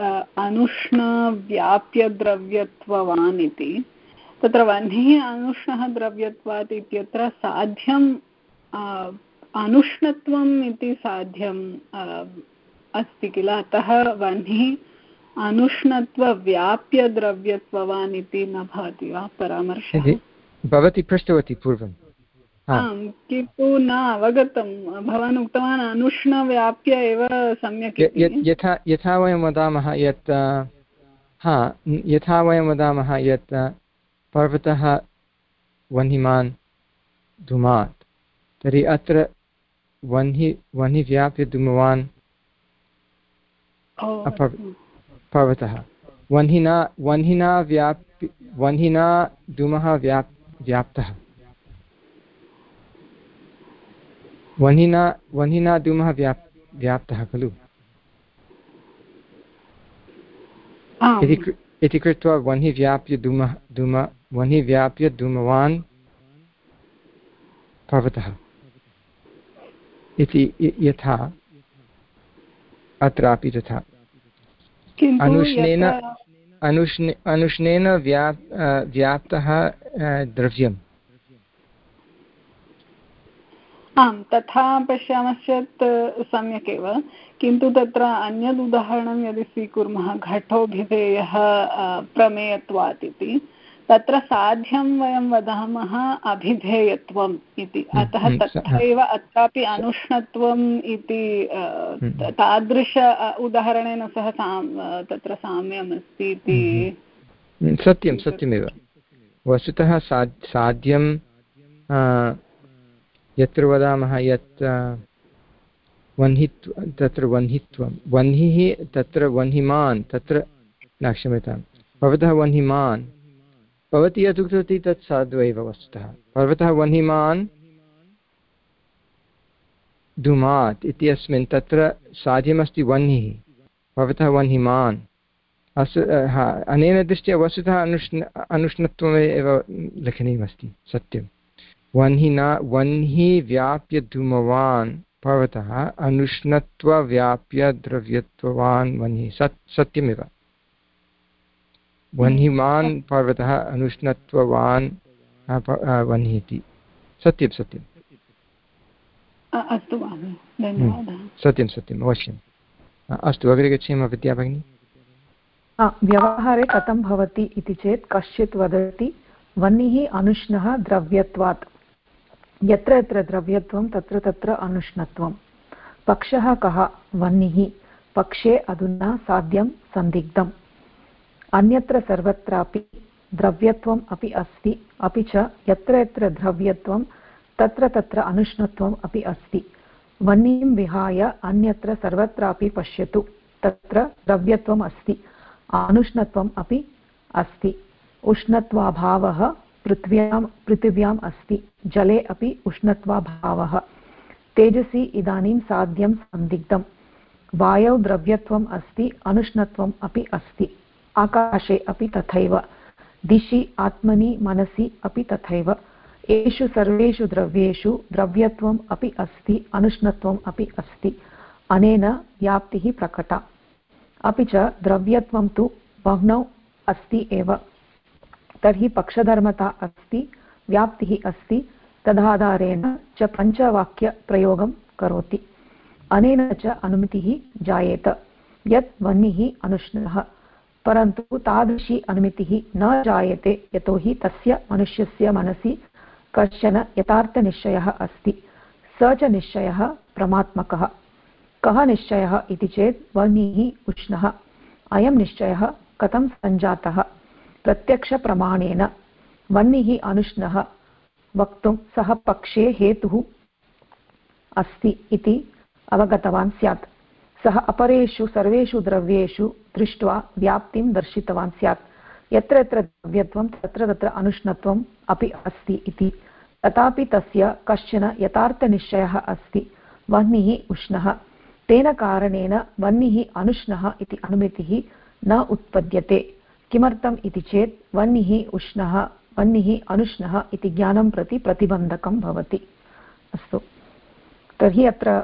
अनुष्णव्याप्यद्रव्यत्ववान् इति तत्र वह्निः अनुष्णः द्रव्यत्वात् इत्यत्र साध्यं अनुष्णत्वम् इति साध्यम् अस्ति किल अतः वह्निः अनुष्णत्वव्याप्यद्रव्यत्ववान् इति न भवति वा परामर्शः? भवती पृष्टवती पूर्वं। आम् किन्तु न अवगतं भवान् उक्तवान् अनुष्णव्याप्य एव सम्यक् यथा यथा वयं वदामः यत् हा यथा वयं वदामः यत् पर्वतः वह्निमान् धूमात् तर्हि अत्र वह्नि वह्निव्याप्य धूमवान् पर्वतः वह्निना वह्निना व्याप्य वह्निना धूमः व्याप् व्याप्तः वह्निना वह्निना धूमः व्याप् व्याप्तः खलु इति कृत्वा वह्निव्याप्य धूमः धूम वह्निव्याप्य धूमवान् पर्वतः इति यथा अत्रापि तथा अनुष्णेन अनुष्णे अनुष्णेन व्याप् व्याप्तः द्रव्यम्। आम् तथा पश्यामश्चेत् सम्यक् एव किन्तु तत्र अन्यद् उदाहरणं यदि स्वीकुर्मः घटोऽभिधेयः प्रमेयत्वात् इति तत्र साध्यं वयं वदामः अभिधेयत्वम् इति अतः तथैव अत्रापि अनुष्णत्वम् इति तादृश उदाहरणेन सह तत्र साम्यम् अस्ति इति सत्यं सत्यमेव वस्तुतः साध्यं यत्र वदामः यत् वह्नित्व तत्र वह्नित्वं वह्निः तत्र वह्निमान् तत्र न क्षम्यतां भवतः वह्निमान् भवती यत् उक्तवती तत् साधु एव वस्तुतः पर्वतः वह्निमान् धूमात् इत्यस्मिन् तत्र साध्यमस्ति वह्निः भवतः वह्निमान् अस्तु हा अनेन दृष्ट्या वस्तुतः अनुष्ण अनुष्णत्वमेव लेखनीयमस्ति सत्यं वह्निना वह्निः व्याप्य धूमवान् पर्वतः अनुष्णत्वव्याप्य द्रव्यत्ववान् वह्निः सत् सत्यमेव वह्निमान् पर्वतः अनुष्णत्ववान् वह्निः इति सत्यं सत्यम् अस्तु धन्यवादः सत्यं सत्यम् अवश्यम् अस्तु अग्रे गच्छेम विद्या भगिनी व्यवहारे कथं भवति इति चेत् कश्चित् वदति वह्निः अनुष्णः द्रव्यत्वात् यत्र यत्र द्रव्यत्वं तत्र तत्र अनुष्णत्वं पक्षः कः वह्निः पक्षे अधुना साध्यं सन्दिग्धम् अन्यत्र सर्वत्रापि द्रव्यत्वम् अपि अस्ति अपि च यत्र यत्र द्रव्यत्वं तत्र तत्र अनुष्णत्वम् अपि अस्ति वह्निं विहाय अन्यत्र सर्वत्रापि पश्यतु तत्र द्रव्यत्वम् अस्ति अनुष्णत्वम् अपि अस्ति उष्णत्वाभावः पृथ्व्यां पृथिव्याम् अस्ति जले अपि उष्णत्वाभावः तेजसि इदानीं साध्यं सन्दिग्धं वायौ द्रव्यत्वम् अस्ति अनुष्णत्वम् अपि अस्ति आकाशे अपि तथैव दिशि आत्मनि मनसि अपि तथैव एषु सर्वेषु द्रव्येषु द्रव्यत्वम् अपि अस्ति अनुष्णत्वम् अपि अस्ति अनेन व्याप्तिः प्रकटा अपि च द्रव्यत्वं तु वह्नौ अस्ति एव तर्हि पक्षधर्मता अस्ति व्याप्तिः अस्ति तदाधारेण च पञ्चवाक्यप्रयोगं करोति अनेन च अनुमितिः जायेत यत् वह्निः अनुष्णः परन्तु तादृशी अनुमितिः न जायते यतोहि तस्य मनुष्यस्य मनसि कश्चन यथार्थनिश्चयः अस्ति स च निश्चयः परमात्मकः कः निश्चयः इति चेत् वह्निः उष्णः अयं निश्चयः कथं सञ्जातः प्रत्यक्षप्रमाणेन वह्निः अनुष्णः वक्तुं सः पक्षे हेतुः अस्ति इति अवगतवान् स्यात् सः अपरेषु सर्वेषु द्रव्येषु दृष्ट्वा व्याप्तिं दर्शितवान् स्यात् यत्र यत्र द्रव्यत्वं तत्र तत्र अनुष्णत्वम् अपि अस्ति इति तथापि तस्य कश्चन यथार्थनिश्चयः अस्ति वह्निः उष्णः तेन कारणेन वह्निः अनुष्णः इति अनुमितिः न उत्पद्यते किमर्थम् इति चेत् वह्निः उष्णः वह्निः अनुष्णः इति ज्ञानं प्रति प्रतिबन्धकं भवति अस्तु तर्हि अत्र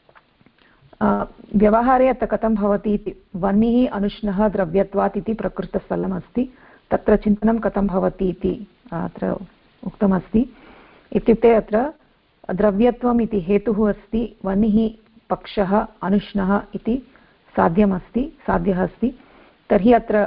व्यवहारे अत्र कथं भवति इति वह्निः अनुष्णः द्रव्यत्वात् इति प्रकृतस्थलमस्ति तत्र चिन्तनं कथं भवति इति अत्र उक्तमस्ति इत्युक्ते अत्र द्रव्यत्वम् इति हेतुः अस्ति वह्निः पक्षः अनुष्णः इति साध्यमस्ति साध्यः अस्ति तर्हि अत्र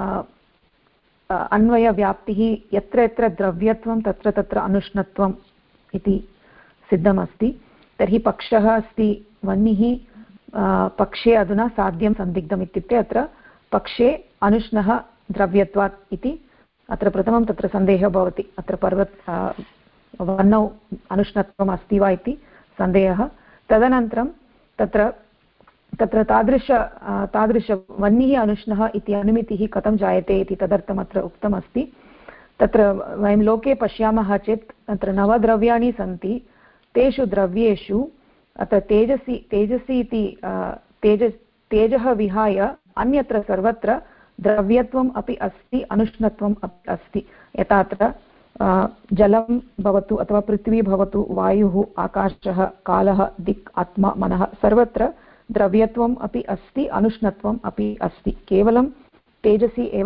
अन्वयव्याप्तिः यत्र यत्र द्रव्यत्वं तत्र तत्र अनुष्णत्वम् इति सिद्धमस्ति तर्हि पक्षः अस्ति वह्निः पक्षे अधुना साध्यं सन्दिग्धम् इत्युक्ते अत्र पक्षे अनुष्णः द्रव्यत्वात् इति अत्र प्रथमं तत्र सन्देहः भवति अत्र पर्वत वह्नौ अनुष्णत्वम् अस्ति वा इति सन्देहः तदनन्तरं तत्र तत्र तादृश तादृश वह्निः अनुष्णः इति अनुमितिः कथं जायते इति तदर्थम् अत्र उक्तमस्ति तत्र वयं लोके पश्यामः चेत् अत्र नवद्रव्याणि सन्ति तेषु द्रव्येषु अत्र तेजसि तेजसि इति तेज तेजः विहाय अन्यत्र सर्वत्र द्रव्यत्वम् अपि अस्ति अनुष्णत्वम् अपि अस्ति यथा अत्र जलं भवतु अथवा पृथ्वी भवतु वायुः आकाशः कालः दिक् आत्मा मनः सर्वत्र द्रव्यत्वम् अपि अस्ति अनुष्णत्वम् अपि अस्ति केवलं तेजसि एव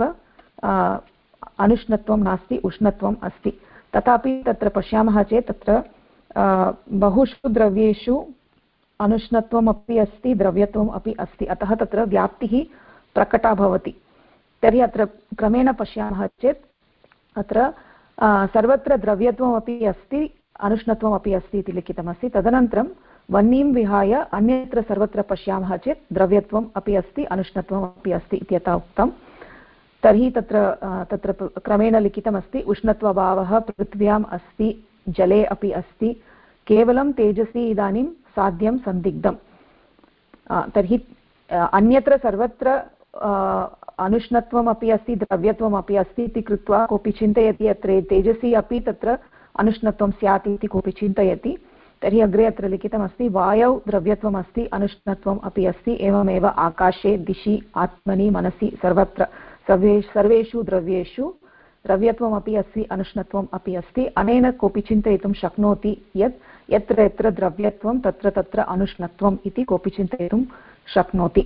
अनुष्णत्वं नास्ति उष्णत्वम् अस्ति तथापि तत्र पश्यामः चेत् तत्र बहुषु द्रव्येषु अनुष्णत्वम् अपि अस्ति द्रव्यत्वम् अपि अस्ति अतः तत्र व्याप्तिः प्रकटा भवति तर्हि अत्र क्रमेण पश्यामः चेत् अत्र सर्वत्र द्रव्यत्वमपि अस्ति अनुष्णत्वमपि अस्ति इति लिखितमस्ति तदनन्तरं वह्निं विहाय अन्यत्र सर्वत्र पश्यामः चेत् द्रव्यत्वम् अपि अस्ति अनुष्णत्वम् अपि अस्ति इत्यथा उक्तं तर्हि तत्र तत्र क्रमेण लिखितमस्ति उष्णत्वभावः पृथ्व्याम् अस्ति जले अपि अस्ति केवलं तेजसि इदानीं साध्यं सन्दिग्धं तर्हि अन्यत्र सर्वत्र अनुष्णत्वमपि अस्ति द्रव्यत्वमपि अस्ति इति कृत्वा कोऽपि चिन्तयति अत्र तेजसि अपि तत्र अनुष्णत्वं स्यात् इति कोऽपि चिन्तयति तर्हि अग्रे अत्र लिखितमस्ति वायौ द्रव्यत्वमस्ति अनुष्णत्वम् अपि अस्ति एवमेव आकाशे दिशि आत्मनि मनसि सर्वत्र सर्वे सर्वेषु द्रव्येषु द्रव्यत्वमपि अस्ति अनुष्णत्वम् अपि अस्ति अनेन कोऽपि चिन्तयितुं शक्नोति यत् यत्र यत्र द्रव्यत्वं तत्र तत्र अनुष्णत्वम् इति कोऽपि चिन्तयितुं शक्नोति।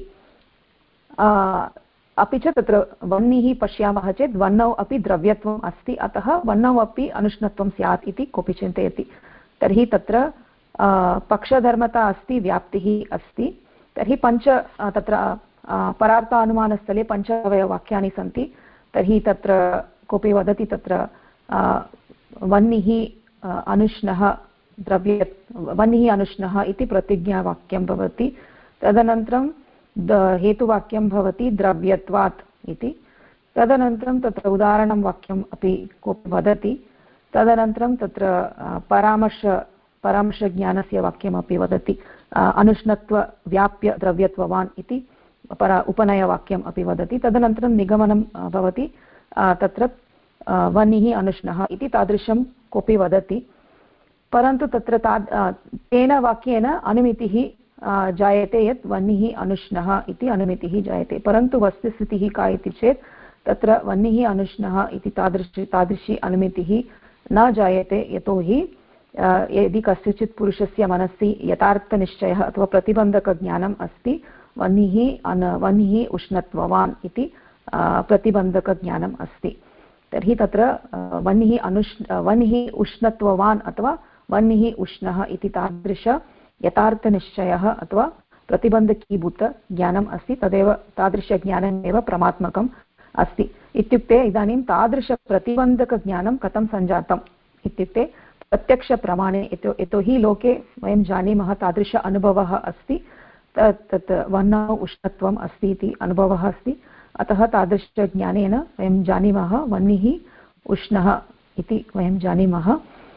अपि च तत्र वह्निः पश्यामः चेत् वह्नौ अपि द्रव्यत्वम् अस्ति, अतः वह्नौ अपि अनुष्णत्वं स्यात् इति कोऽपि चिन्तयति। तर्हि तत्र पक्षधर्मता अस्ति, व्याप्तिः अस्ति। तर्हि पञ्च तत्र परार्थानुमानस्थले पञ्चवाक्यानि सन्ति। तर्हि तत्र कोऽपि वदति तत्र वह्निः अनुष्णः द्रव्य वह्निः अनुष्णः इति प्रतिज्ञावाक्यं भवति। तदनन्तरं हेतुवाक्यं भवति द्रव्यत्वात् इति। तदनन्तरं तत्र उदाहरणं वाक्यम् अपि कोऽपि वदति। तदनन्तरं तत्र परामर्श परामर्शज्ञानस्य वाक्यमपि वदति। अनुष्णत्वव्याप्य द्रव्यत्ववान् इति परा उपनयवाक्यम् अपि वदति। तदनन्तरं निगमनं भवति तत्र वह्निः अनुष्णः इति तादृशं कोऽपि वदति। परन्तु तत्र ता तेन वाक्येन अनुमितिः जायते यत् वह्निः अनुष्णः इति अनुमितिः जायते। परन्तु वस्तुस्थितिः का इति चेत् तत्र वह्निः अनुष्णः इति तादृशी तादृशी अनुमितिः न जायते। यतोहि यदि कस्यचित् पुरुषस्य मनसि यथार्थनिश्चयः अथवा प्रतिबन्धकज्ञानम् अस्ति, वह्निः अन वह्निः उष्णत्ववान् इति प्रतिबन्धकज्ञानम् अस्ति, तर्हि तत्र वह्निः अनुष्ण वह्निः उष्णत्ववान् अथवा वह्निः उष्णः इति तादृश यथार्थनिश्चयः अथवा प्रतिबन्धकीभूतज्ञानम् अस्ति। तदेव तादृशज्ञानमेव प्रमात्मकम् अस्ति। इत्युक्ते इदानीं तादृशप्रतिबन्धकज्ञानं कथं सञ्जातम् इत्युक्ते प्रत्यक्षप्रमाणे। यतो यतोहि लोके वयं जानीमः तादृश अनुभवः अस्ति, तत् तत् वह्नौ उष्णत्वम् अस्ति इति अनुभवः अस्ति। अतः तादृशज्ञानेन वयं जानीमः वह्निः उष्णः इति वयं जानीमः।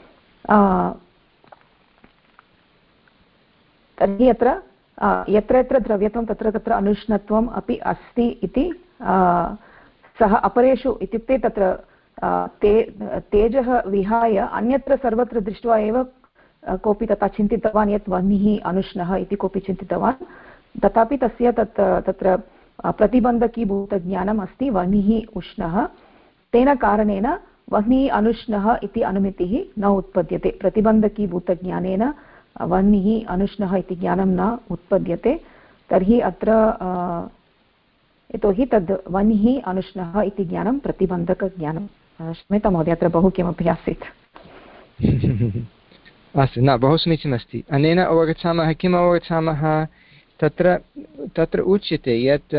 तर्हि अत्र यत्र यत्र द्रव्यत्वं तत्र तत्र अनुष्णत्वम् अपि अस्ति इति सः अपरेषु इत्युक्ते तत्र ते तेजः विहाय अन्यत्र सर्वत्र दृष्ट्वा एव कोऽपि तथा चिन्तितवान् यत् वह्निः अनुष्णः इति कोऽपि चिन्तितवान्। तथापि तस्य तत् तत्र प्रतिबन्धकीभूतज्ञानम् अस्ति वह्निः उष्णः। तेन कारणेन वह्निः अनुष्णः इति अनुमितिः न उत्पद्यते। प्रतिबन्धकीभूतज्ञानेन वह्निः अनुष्णः इति ज्ञानं न उत्पद्यते। तर्हि अत्र यतोहि तद् वह्निः अनुष्णः इति ज्ञानं प्रतिबन्धकज्ञानं। क्षम्यतां महोदय, अत्र बहु किमपि आसीत्। अस्तु, न बहु समीचीनमस्ति। अनेन अवगच्छामः किम् अवगच्छामः तत्र तत्र उच्यते यत्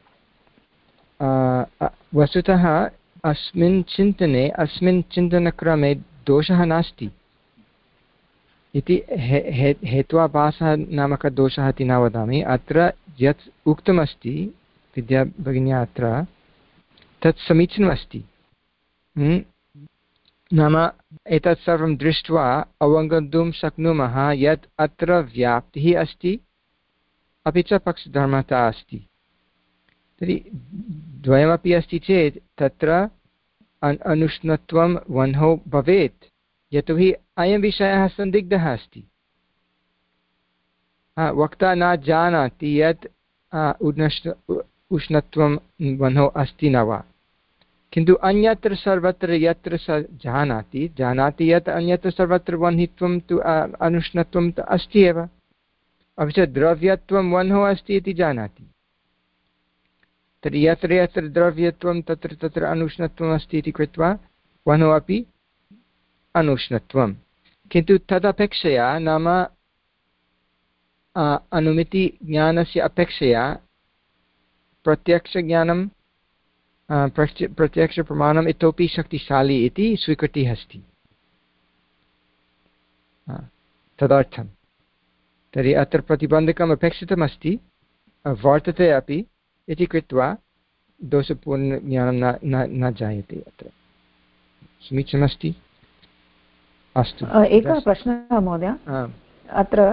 वस्तुतः अस्मिन् चिन्तने अस्मिन् चिन्तनक्रमे दोषः नास्ति इति। हे हे हेत्वाभासः नामकः दोषः इति न वदामि। अत्र यत् उक्तमस्ति विद्या भगिन्या अत्र तत् समीचीनमस्ति। नाम एतत् सर्वं दृष्ट्वा अवगन्तुं शक्नुमः यत् अत्र व्याप्तिः अस्ति अपि च पक्षधर्मता अस्ति। तर्हि द्वयमपि अस्ति चेत् तत्र अनुष्णत्वं वह्नौ भवेत्, यतोहि अयं विषयः सन्दिग्धः अस्ति। वक्ता न जानाति यत् उष्णत्वं वह्नौ अस्ति न वा, किन्तु अन्यत्र सर्वत्र यत्र स जानाति जानाति यत् अन्यत्र सर्वत्र वह्नित्वं तु अनुष्णत्वं तु अस्ति एव, अपि च द्रव्यत्वं वह्नौ अस्ति इति जानाति। तर्हि यत्र यत्र द्रव्यत्वं तत्र तत्र अनुष्णत्वम् अस्ति इति कृत्वा वह्नौ अपि अनुष्णत्वं। किन्तु तदपेक्षया नाम अनुमितिज्ञानस्य अपेक्षया प्रत्यक्षज्ञानं प्रत्यक्षप्रमाणम् इतोपि शक्तिशाली इति स्वीकृतिः अस्ति। तदर्थं तर्हि अत्र प्रतिबन्धकम् अपेक्षितमस्ति, वर्तते अपि इति कृत्वा दोषपूर्णज्ञानं न न न जायते। अत्र समीचीनमस्ति। अस्तु, एकः प्रश्नः महोदय। अत्र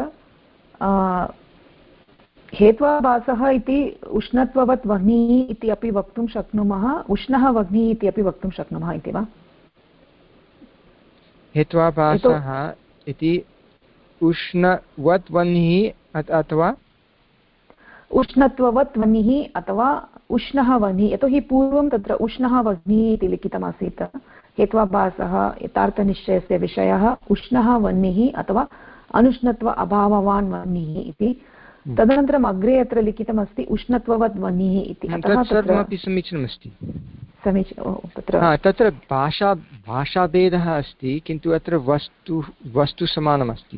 हेत्वाभासः इति उष्णत्ववत् वह्निः इति अपि वक्तुं शक्नुमः, उष्णः वह्निः इति अपि वक्तुं शक्नुमः इति वा? हेत्वाभासः इति उष्णवत् वह्निः अथवा उष्णत्ववत् वह्निः अथवा उष्णः वह्निः। यतोहि पूर्वं तत्र उष्णः वह्निः इति लिखितमासीत्। हेत्वाभासः यथार्थनिश्चयस्य विषयः उष्णः वह्निः अथवा अनुष्णत्व अभाववान् वह्निः इति तदनन्तरम् अग्रे अत्र लिखितमस्ति उष्णत्ववद् वह्निः इति अतः सर्वमपि समीचीनमस्ति समीचीनं तत्र तत्र भाषा भाषाभेदः अस्ति किन्तु अत्र वस्तु वस्तु समानमस्ति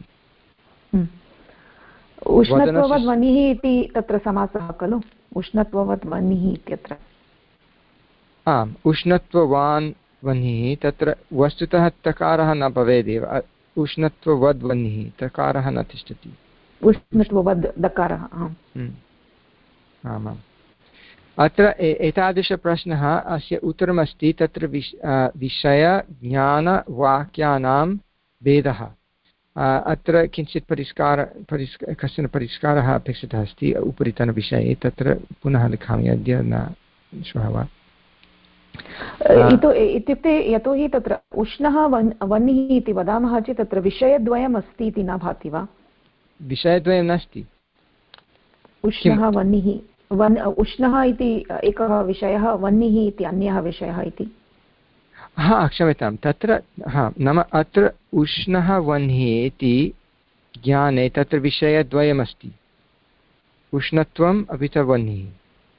उष्णत्ववद् वह्निः इति तत्र समासः खलु उष्णत्ववद् वह्निः इत्यत्र आम् उष्णत्ववान् वह्निः तत्र वस्तुतः तकारः न भवेदेव उष्णत्ववद् वह्निः तकारः न तिष्ठति उष्णत्ववद् दकारः आमाम् अत्र एतादृशप्रश्नः अस्य उत्तरमस्ति तत्र विष विषयज्ञानवाक्यानां भेदः अत्र किञ्चित् परिष्कार परिष् कश्चन परिष्कारः अपेक्षितः अस्ति उपरितनविषये तत्र पुनः लिखामि अद्य न श्वः वा इत्युक्ते यतोहि तत्र उष्णः वह्निः इति वदामः चेत् तत्र विषयद्वयम् अस्ति इति न भाति वा विषयद्वयं नास्ति उष्णः वह्निः वन् उष्णः इति एकः विषयः वह्निः इति अन्यः विषयः इति हा क्षम्यतां तत्र हा नाम अत्र उष्णः वह्निः इति ज्ञाने तत्र विषयद्वयमस्ति उष्णत्वम् अपि च वह्निः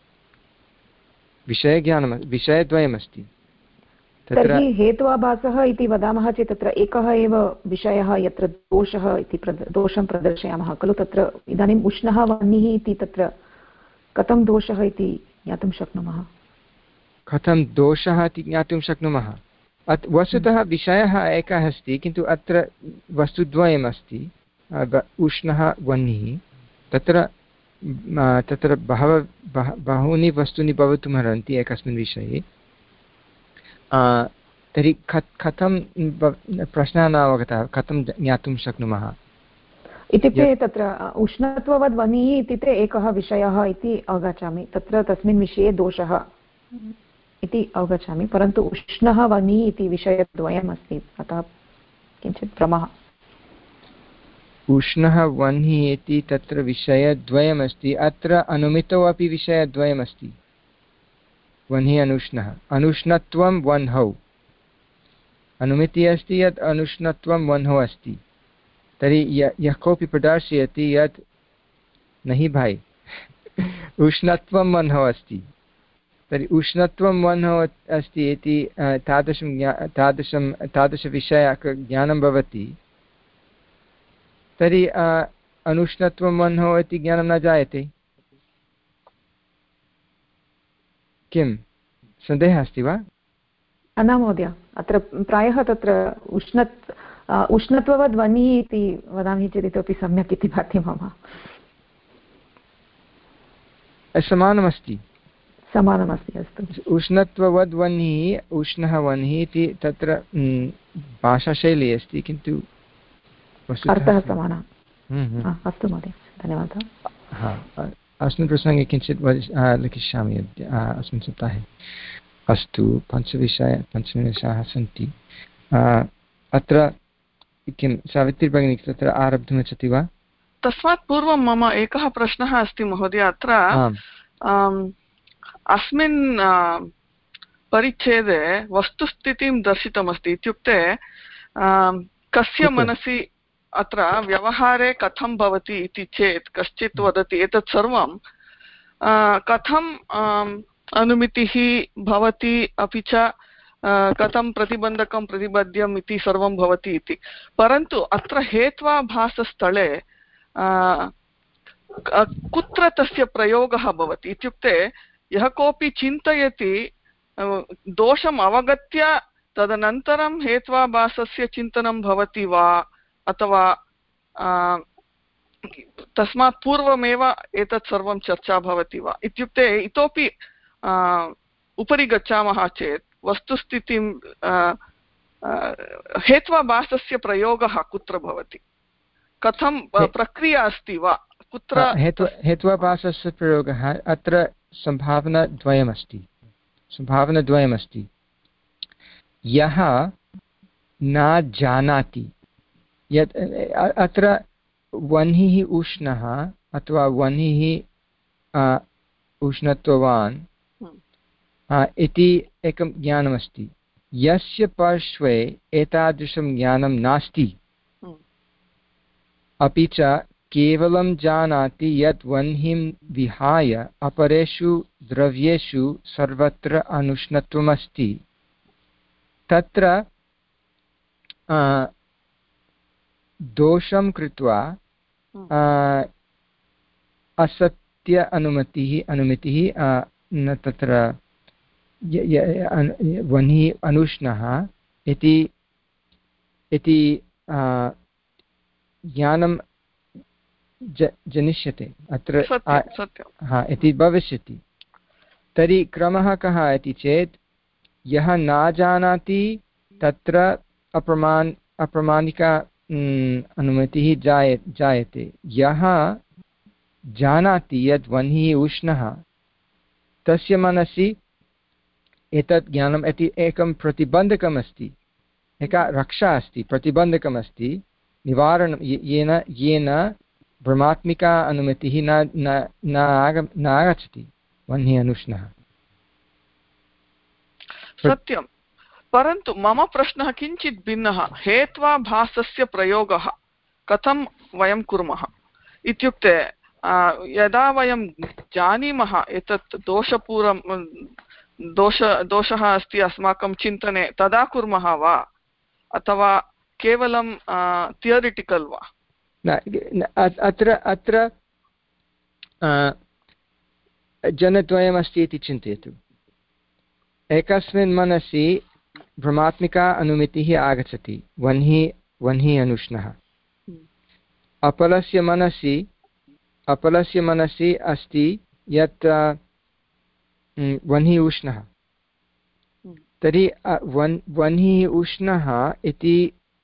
विषयज्ञानं विषयद्वयमस्ति तर्हि हेत्वाभासः इति वदामः चेत् तत्र एकः एव विषयः यत्र दोषः इति दोषं प्रदर्शयामः खलु तत्र इदानीम् उष्णः वह्निः इति तत्र कथं दोषः इति ज्ञातुं शक्नुमः कथं दोषः इति ज्ञातुं शक्नुमः अत् वस्तुतः विषयः एकः अस्ति किन्तु अत्र वस्तुद्वयम् अस्ति उष्णः वह्निः तत्र तत्र बहवः बह बहूनि वस्तूनि भवितुमर्हन्ति एकस्मिन् विषये तर्हि कथं प्रश्नः न अवगतः कथं ज्ञातुं शक्नुमः इत्युक्ते तत्र उष्णत्ववद् वह्निः इत्युक्ते एकः विषयः इति अवगच्छामि तत्र तस्मिन् विषये दोषः इति अवगच्छामि परन्तु उष्णः वह्निः इति विषयद्वयम् अस्ति अतः किञ्चित् भ्रमः उष्णः वह्निः इति तत्र विषयद्वयमस्ति अत्र अनुमितौ अपि विषयद्वयमस्ति वह्निः अनुष्णः अनुष्णत्वं वह्नौ अनुमितिः अस्ति यत् अनुष्णत्वं वह्नौ अस्ति तर्हि यः कोऽपि प्रदर्शयति यत् नहि भाई उष्णत्वं वह्नौ अस्ति तर्हि उष्णत्वं वह्नौ अस्ति इति तादृशं ज्ञा तादृशं तादृशविषयज्ञानं भवति तर्हि अनुष्णत्वं वह्नौ इति ज्ञानं न जायते किं सन्देहः अस्ति वा न महोदय अत्र प्रायः तत्र उष्ण उष्णत्ववद् वह्निः इति वदामि चेत् इतोपि सम्यक् इति भाति मम समानमस्ति समानमस्ति अस्तु उष्णत्ववद् वह्निः उष्णः वह्निः इति तत्र भाषाशैली अस्ति किन्तु अर्थः समानः अस्तु महोदय धन्यवादः अस्मिन् प्रसङ्गे किञ्चित् लिखिष्यामि अद्य अस्मिन् सप्ताहे अस्तु पञ्चविषय पञ्चविंशाः सन्ति अत्र किं सावित्री भगिनी तत्र आरब्धुमिच्छति वा तस्मात् पूर्वं मम एकः प्रश्नः अस्ति महोदय अत्र अस्मिन् परिच्छेदे वस्तुस्थितिं दर्शितमस्ति इत्युक्ते कस्य मनसि अत्र व्यवहारे कथं भवति इति चेत् कश्चित् वदति एतत् सर्वं कथं अनुमितिः भवति अपि च कथं प्रतिबन्धकं प्रतिबध्यम् इति सर्वं भवति इति परन्तु अत्र हेत्वाभासस्थले कुत्र तस्य प्रयोगः भवति इत्युक्ते यः कोऽपि चिन्तयति दोषम् अवगत्य तदनन्तरं हेत्वाभासस्य चिन्तनं भवति वा अथवा तस्मात् पूर्वमेव एतत् सर्वं चर्चा भवति वा इत्युक्ते इतोपि उपरि गच्छामः चेत् वस्तुस्थितिं हेत्वाभासस्य प्रयोगः कुत्र भवति कथं प्रक्रिया अस्ति वा कुत्र हेत्वाभासस्य प्रयोगः अत्र सम्भावनाद्वयमस्ति सम्भावनाद्वयमस्ति यः न जानाति यत् अत्र वह्निः उष्णः अथवा वह्निः उष्णत्ववान् इति एकं ज्ञानमस्ति यस्य पार्श्वे एतादृशं ज्ञानं नास्ति अपि च केवलं जानाति यत् वह्निं विहाय अपरेषु द्रव्येषु सर्वत्र अनुष्णत्वमस्ति तत्र दोषं कृत्वा असत्य अनुमतिः अनुमतिः न तत्र वह्निः अनुष्णः इति इति ज्ञानं जनिष्यते अत्र हा इति भविष्यति। तर्हि क्रमः कः इति चेत् यः न जानाति तत्र अप्रमाण अप्रमाणिका अनुमतिः जाय जायते। यः जानाति यत् वह्निः उष्णः तस्य मनसि एतत् ज्ञानम् इति एकं प्रतिबन्धकम् अस्ति, एका रक्षा अस्ति, प्रतिबन्धकम् अस्ति, निवारणं येन येन भ्रमात्मिका अनुमतिः न न न आग न आगच्छति वह्निः अनुष्णः। सत्यं, परन्तु मम प्रश्नः किञ्चित् भिन्नः। हेत्वाभासस्य प्रयोगः कथं वयं कुर्मः इत्युक्ते यदा वयं जानीमः एतत् दोषपूर्वं दोष दोषः अस्ति अस्माकं चिन्तने तदा कुर्मः वा अथवा केवलं थियरिटिकल् वा? अत्र अत्र जनद्वयमस्ति इति चिन्तयतु। एकस्मिन् मनसि भ्रमात्मिका अनुमतिः आगच्छति, वह्निः वह्निः अनुष्णः। अपलस्य मनसि अपलस्य मनसि अस्ति यत् वह्निः उष्णः। तर्हि वह्निः उष्णः इति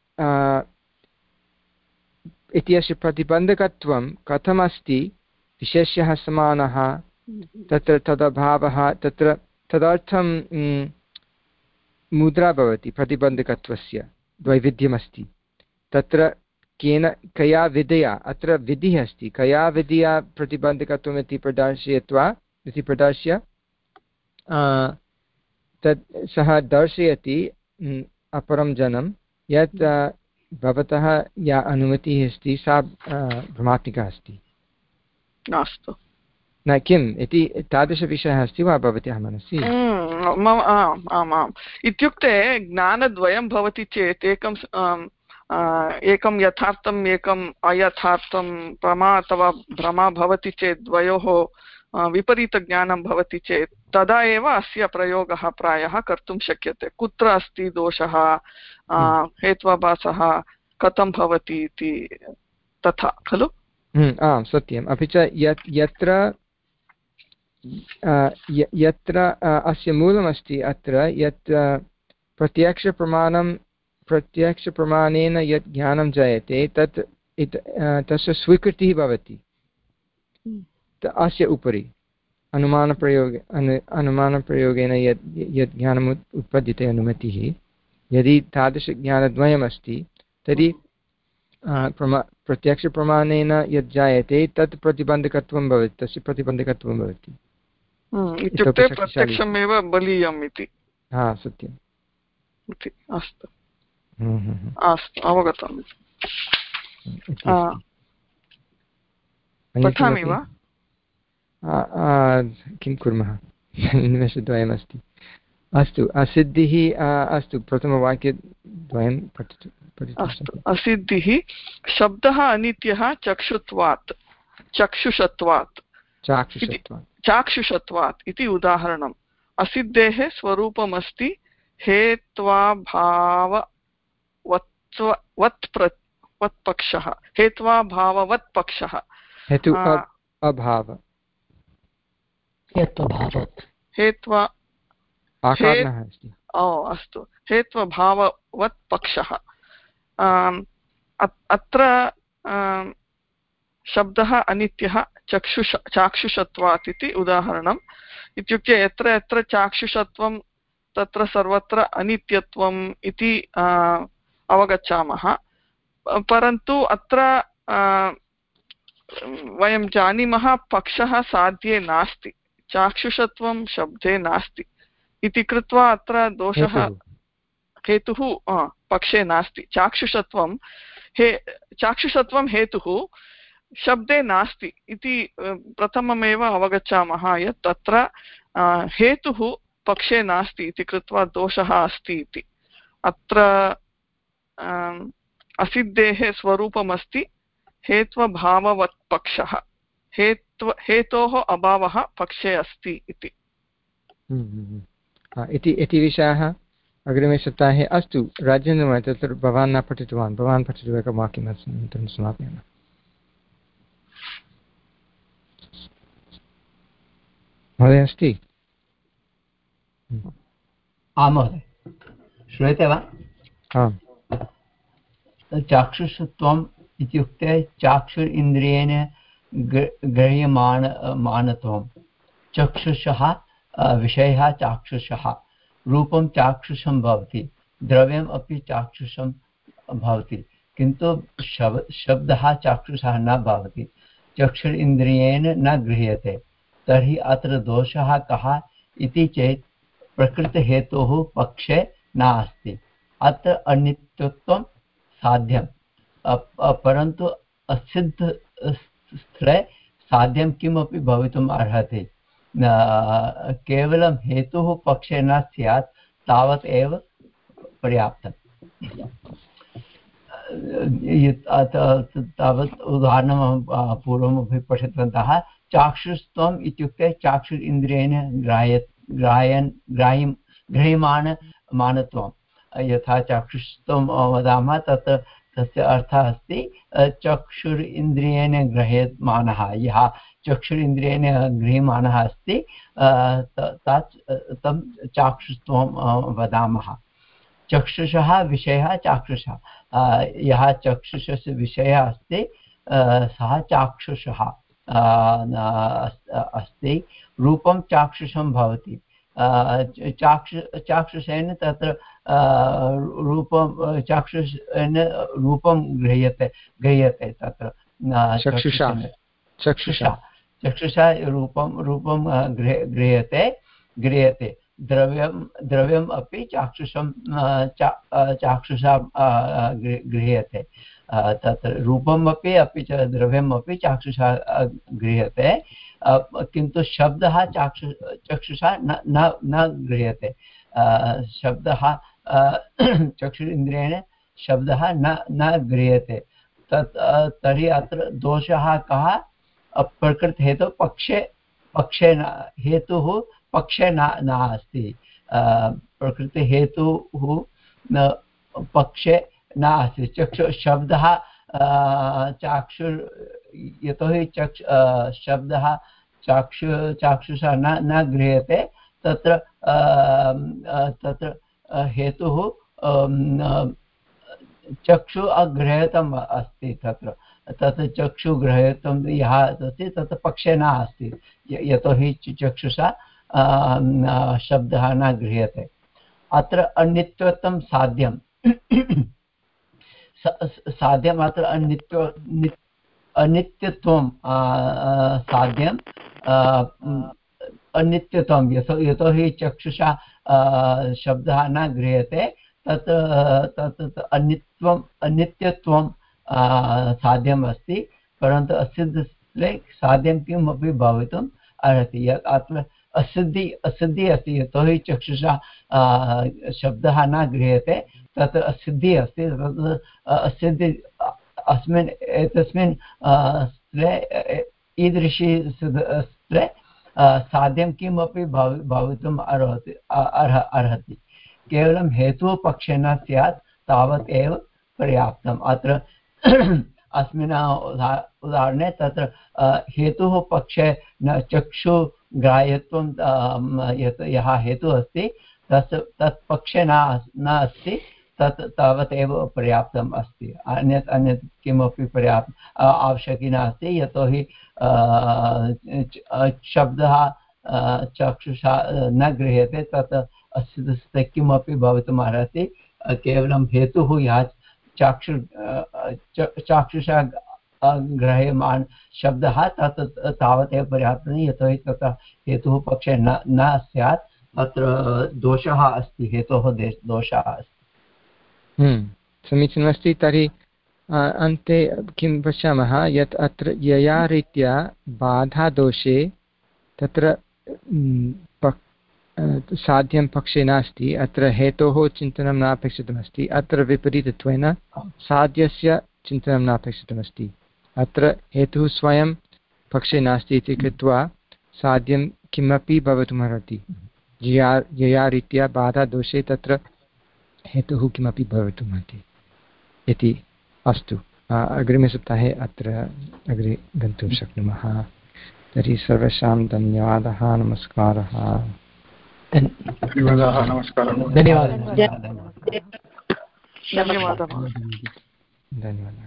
इत्यस्य प्रतिबन्धकत्वं कथमस्ति? विशेष्यः समानः, तत्र तदभावः, तत्र तदर्थं मुद्रा भवति। प्रतिबन्धकत्वस्य वैविध्यमस्ति तत्र। केन कया विधया, अत्र विधिः अस्ति, कया विधया प्रतिबन्धकत्वम् इति प्रदर्शयित्वा इति प्रदर्श्य तत् सः दर्शयति अपरं जनं यत् भवतः या अनुमतिः अस्ति सा भ्रमात्मिका अस्ति। अस्तु, न किम् इति तादृशविषयः अस्ति वा भवत्याः मनसि? आम् आम्, इत्युक्ते ज्ञानद्वयं भवति चेत् एकं एकं यथार्थम् एकम् अयथार्थं प्रमा अथवा भ्रमा भवति चेत् द्वयोः विपरीतज्ञानं भवति चेत् तदा एव अस्य प्रयोगः प्रायः कर्तुं शक्यते। कुत्र अस्ति दोषः, हेत्वाभासः कथं भवति इति, तथा खलु? आम् सत्यम्। अपि च यत् यत्र यत्र अस्य मूलमस्ति अत्र यत् प्रत्यक्षप्रमाणं प्रत्यक्षप्रमाणेन यत् ज्ञानं जायते तत् तस्य स्वीकृतिः भवति अस्य उपरि। अनुमानप्रयोगे अनु अनुमानप्रयोगेन यत् यत् ज्ञानम् उत्पद्यते अनुमतिः, यदि तादृशज्ञानद्वयमस्ति तर्हि प्रमा प्रत्यक्षप्रमाणेन यत् जायते तत् प्रतिबन्धकत्वं भवति, तस्य प्रतिबन्धकत्वं भवति। इत्युक्ते प्रत्यक्षमेव बलीयम् इति। हा सत्यम्। अस्तु अस्तु, अवगतम्। पठामि वा? किं कुर्मः, निमेषद्वयमस्ति। अस्तु, असिद्धिः। अस्तु, प्रथमवाक्यद्वयं पठतु। अस्तु, असिद्धिः शब्दः अनित्यः चक्षुत्वात् चक्षुषत्वात् चाक्षुषत्वात् चाक्षुषत्वात् इति उदाहरणम्। असिद्धेः स्वरूपमस्ति हेत्वाभाववत्पक्षः हेत्वाभाववत्पक्षः हेतु अभाव हेत्वा आकारः अस्ति। ओ अस्तु, हेत्वभाववत् पक्षः। अत्र शब्दः अनित्यः चक्षुष चाक्षुषत्वात् इति उदाहरणम्। इत्युक्ते यत्र यत्र चाक्षुषत्वं तत्र सर्वत्र अनित्यत्वम् इति अवगच्छामः। परन्तु अत्र वयं जानीमः पक्षः साध्ये नास्ति, चाक्षुषत्वं शब्दे नास्ति इति कृत्वा अत्र दोषः हेतुः पक्षे नास्ति। चाक्षुषत्वं हे चाक्षुषत्वं हेतुः शब्दे नास्ति इति प्रथममेव अवगच्छामः यत् तत्र हेतुः पक्षे नास्ति इति कृत्वा दोषः अस्ति इति। अत्र असिद्धेः स्वरूपमस्ति हेत्वभाववत् पक्षः, हेत्व हेतोः अभावः पक्षे अस्ति इति इति विषयः अग्रिमे सप्ताहे। अस्तु राजेन्द्रमहोदय, तत्र भवान् न पठितवान्, भवान् पठितुम् एकं वाक्यम् अनन्तरं समापयामः। महोदय अस्ति? आं महोदय, श्रूयते वा? आम्। चाक्षुषत्वम् इत्युक्ते चाक्षुर इन्द्रियेण गृह्यमाण मानत्वं। चक्षुषः विषयः चाक्षुषः, रूपं चाक्षुषं भवति, द्रव्यम् अपि चाक्षुषं भवति, किन्तु शब् शब्दः चाक्षुषः न भवति, चक्षुर इन्द्रियेण न गृह्यते। तर्हि अत्र दोषः कः इति चेत् प्रकृतहेतोः पक्षे नास्ति। अत्र अनित्यत्वं साध्यं, परन्तु असिद्ध स्थले साध्यं किमपि भवितुम् अर्हति। केवलं हेतुः पक्षे न स्यात् तावत् एव पर्याप्तम्। तावत् उदाहरणं पूर्वमपि पठितवन्तः। चाक्षुषत्वम् इत्युक्ते चाक्षुर इन्द्रियेण ग्राह्य ग्राह्यन् ग्राह्यं गृह्यमाण मानत्वं। यथा चाक्षुषत्वं वदामः तत्र तस्य अर्थः अस्ति चक्षुर इन्द्रियेण गृह्यमाणः। यः चक्षुर इन्द्रियेण गृह्यमाणः अस्ति तत् तं चाक्षुषत्वं वदामः। चक्षुषः विषयः चाक्षुषः, यः चक्षुषस्य विषयः अस्ति सः चाक्षुषः अस्ति। रूपं चाक्षुषं भवति, चाक्षु चाक्षुषेण तत्र रूपं चाक्षुषेण रूपं गृह्यते गृह्यते तत्र चक्षुषा चक्षुषा चक्षुषा रूपं रूपं गृह्यते गृह्यते द्रव्यं द्रव्यम् अपि चाक्षुषं चाक्षुषा गृह्यते। तत्र रूपम् अपि अपि च द्रव्यम् अपि चाक्षुषा गृह्यते, किन्तु शब्दः चाक्षु चक्षुषा न न न गृह्यते। शब्दः चक्षुरिन्द्रियेण शब्दः न न गृह्यते। तत् तर्हि अत्र दोषः कः? प्रकृतहेतुः पक्षे पक्षे न हेतुः पक्षे न नास्ति। प्रकृतिहेतुः न पक्षे नास्ति। चक्षु शब्दः चाक्षुर् यतोहि चक्ष शब्दः चाक्षु चाक्षुषा न न गृह्यते, तत्र तत्र हेतुः चक्षु अगृह्यतम् अस्ति। तत्र तत्र चक्षु गृह्यतं यः अस्ति तत्र पक्षे न अस्ति, यतोहि चक्षुषा शब्दः न गृह्यते। अत्र अनित्यत्वं साध्यं साध्यम् अत्र अनित्य अनित्यत्वं साध्यं अनित्यत्वं यतो यतोहि चक्षुषा शब्दः न गृह्यते, तत् तत् अनित्यत्वम् अनित्यत्वं साध्यम् अस्ति, परन्तु असिद्धे साध्यं किमपि भवितुम् अर्हति। यत् अत्र असिद्धि असिद्धि अस्ति, यतोहि चक्षुषा शब्दः न गृह्यते, तत्र असिद्धिः अस्ति। तत् असिद्धि अस्मिन् एतस्मिन् स्थले ईदृशी स्थले साध्यं किमपि भवि भवितुम् अर्हति अर्ह अर्हति केवलं हेतुः पक्षे न स्यात् तावत् एव पर्याप्तम्। अत्र अस्मिन् उदाहरणे तत्र हेतुः पक्षे न चक्षुग्राह्यत्वं यत् यः हेतुः अस्ति तस् तत् पक्षे न न अस्ति, तत् तावत् एव पर्याप्तम् अस्ति। अन्यत् अन्यत् किमपि पर्याप्त आवश्यकी नास्ति, यतोहि शब्दः चक्षुषा न गृह्यते, तत् अस्य किमपि भवितुम् अर्हति। केवलं हेतुः यः चाक्षु चाक्षुषा ग्रह्यमाण शब्दः तत् तावदेव पर्याप्तं, यतोहि तत्र हेतुः पक्षे न न स्यात्। अत्र दोषः अस्ति, हेतोः दोषः अस्ति। समीचीनमस्ति। तर्हि अन्ते किं पश्यामः यत् अत्र यया रीत्या बाधादोषे तत्र साध्यं पक्षे नास्ति, अत्र हेतोः चिन्तनं नापेक्षितमस्ति, अत्र विपरीतत्वेन साध्यस्य चिन्तनं नापेक्षितमस्ति। अत्र हेतुः स्वयं पक्षे नास्ति इति कृत्वा साध्यं किमपि भवितुमर्हति। यया यया रीत्या बाधादोषे तत्र हेतुः किमपि भवितुमर्हति इति। अस्तु, अग्रिमसप्ताहे अत्र अग्रे गन्तुं शक्नुमः। तर्हि सर्वेषां धन्यवादः, नमस्कारः। धन्यवादाः, नमस्कारः। धन्यवादः। धन्यवादः। धन्यवादः।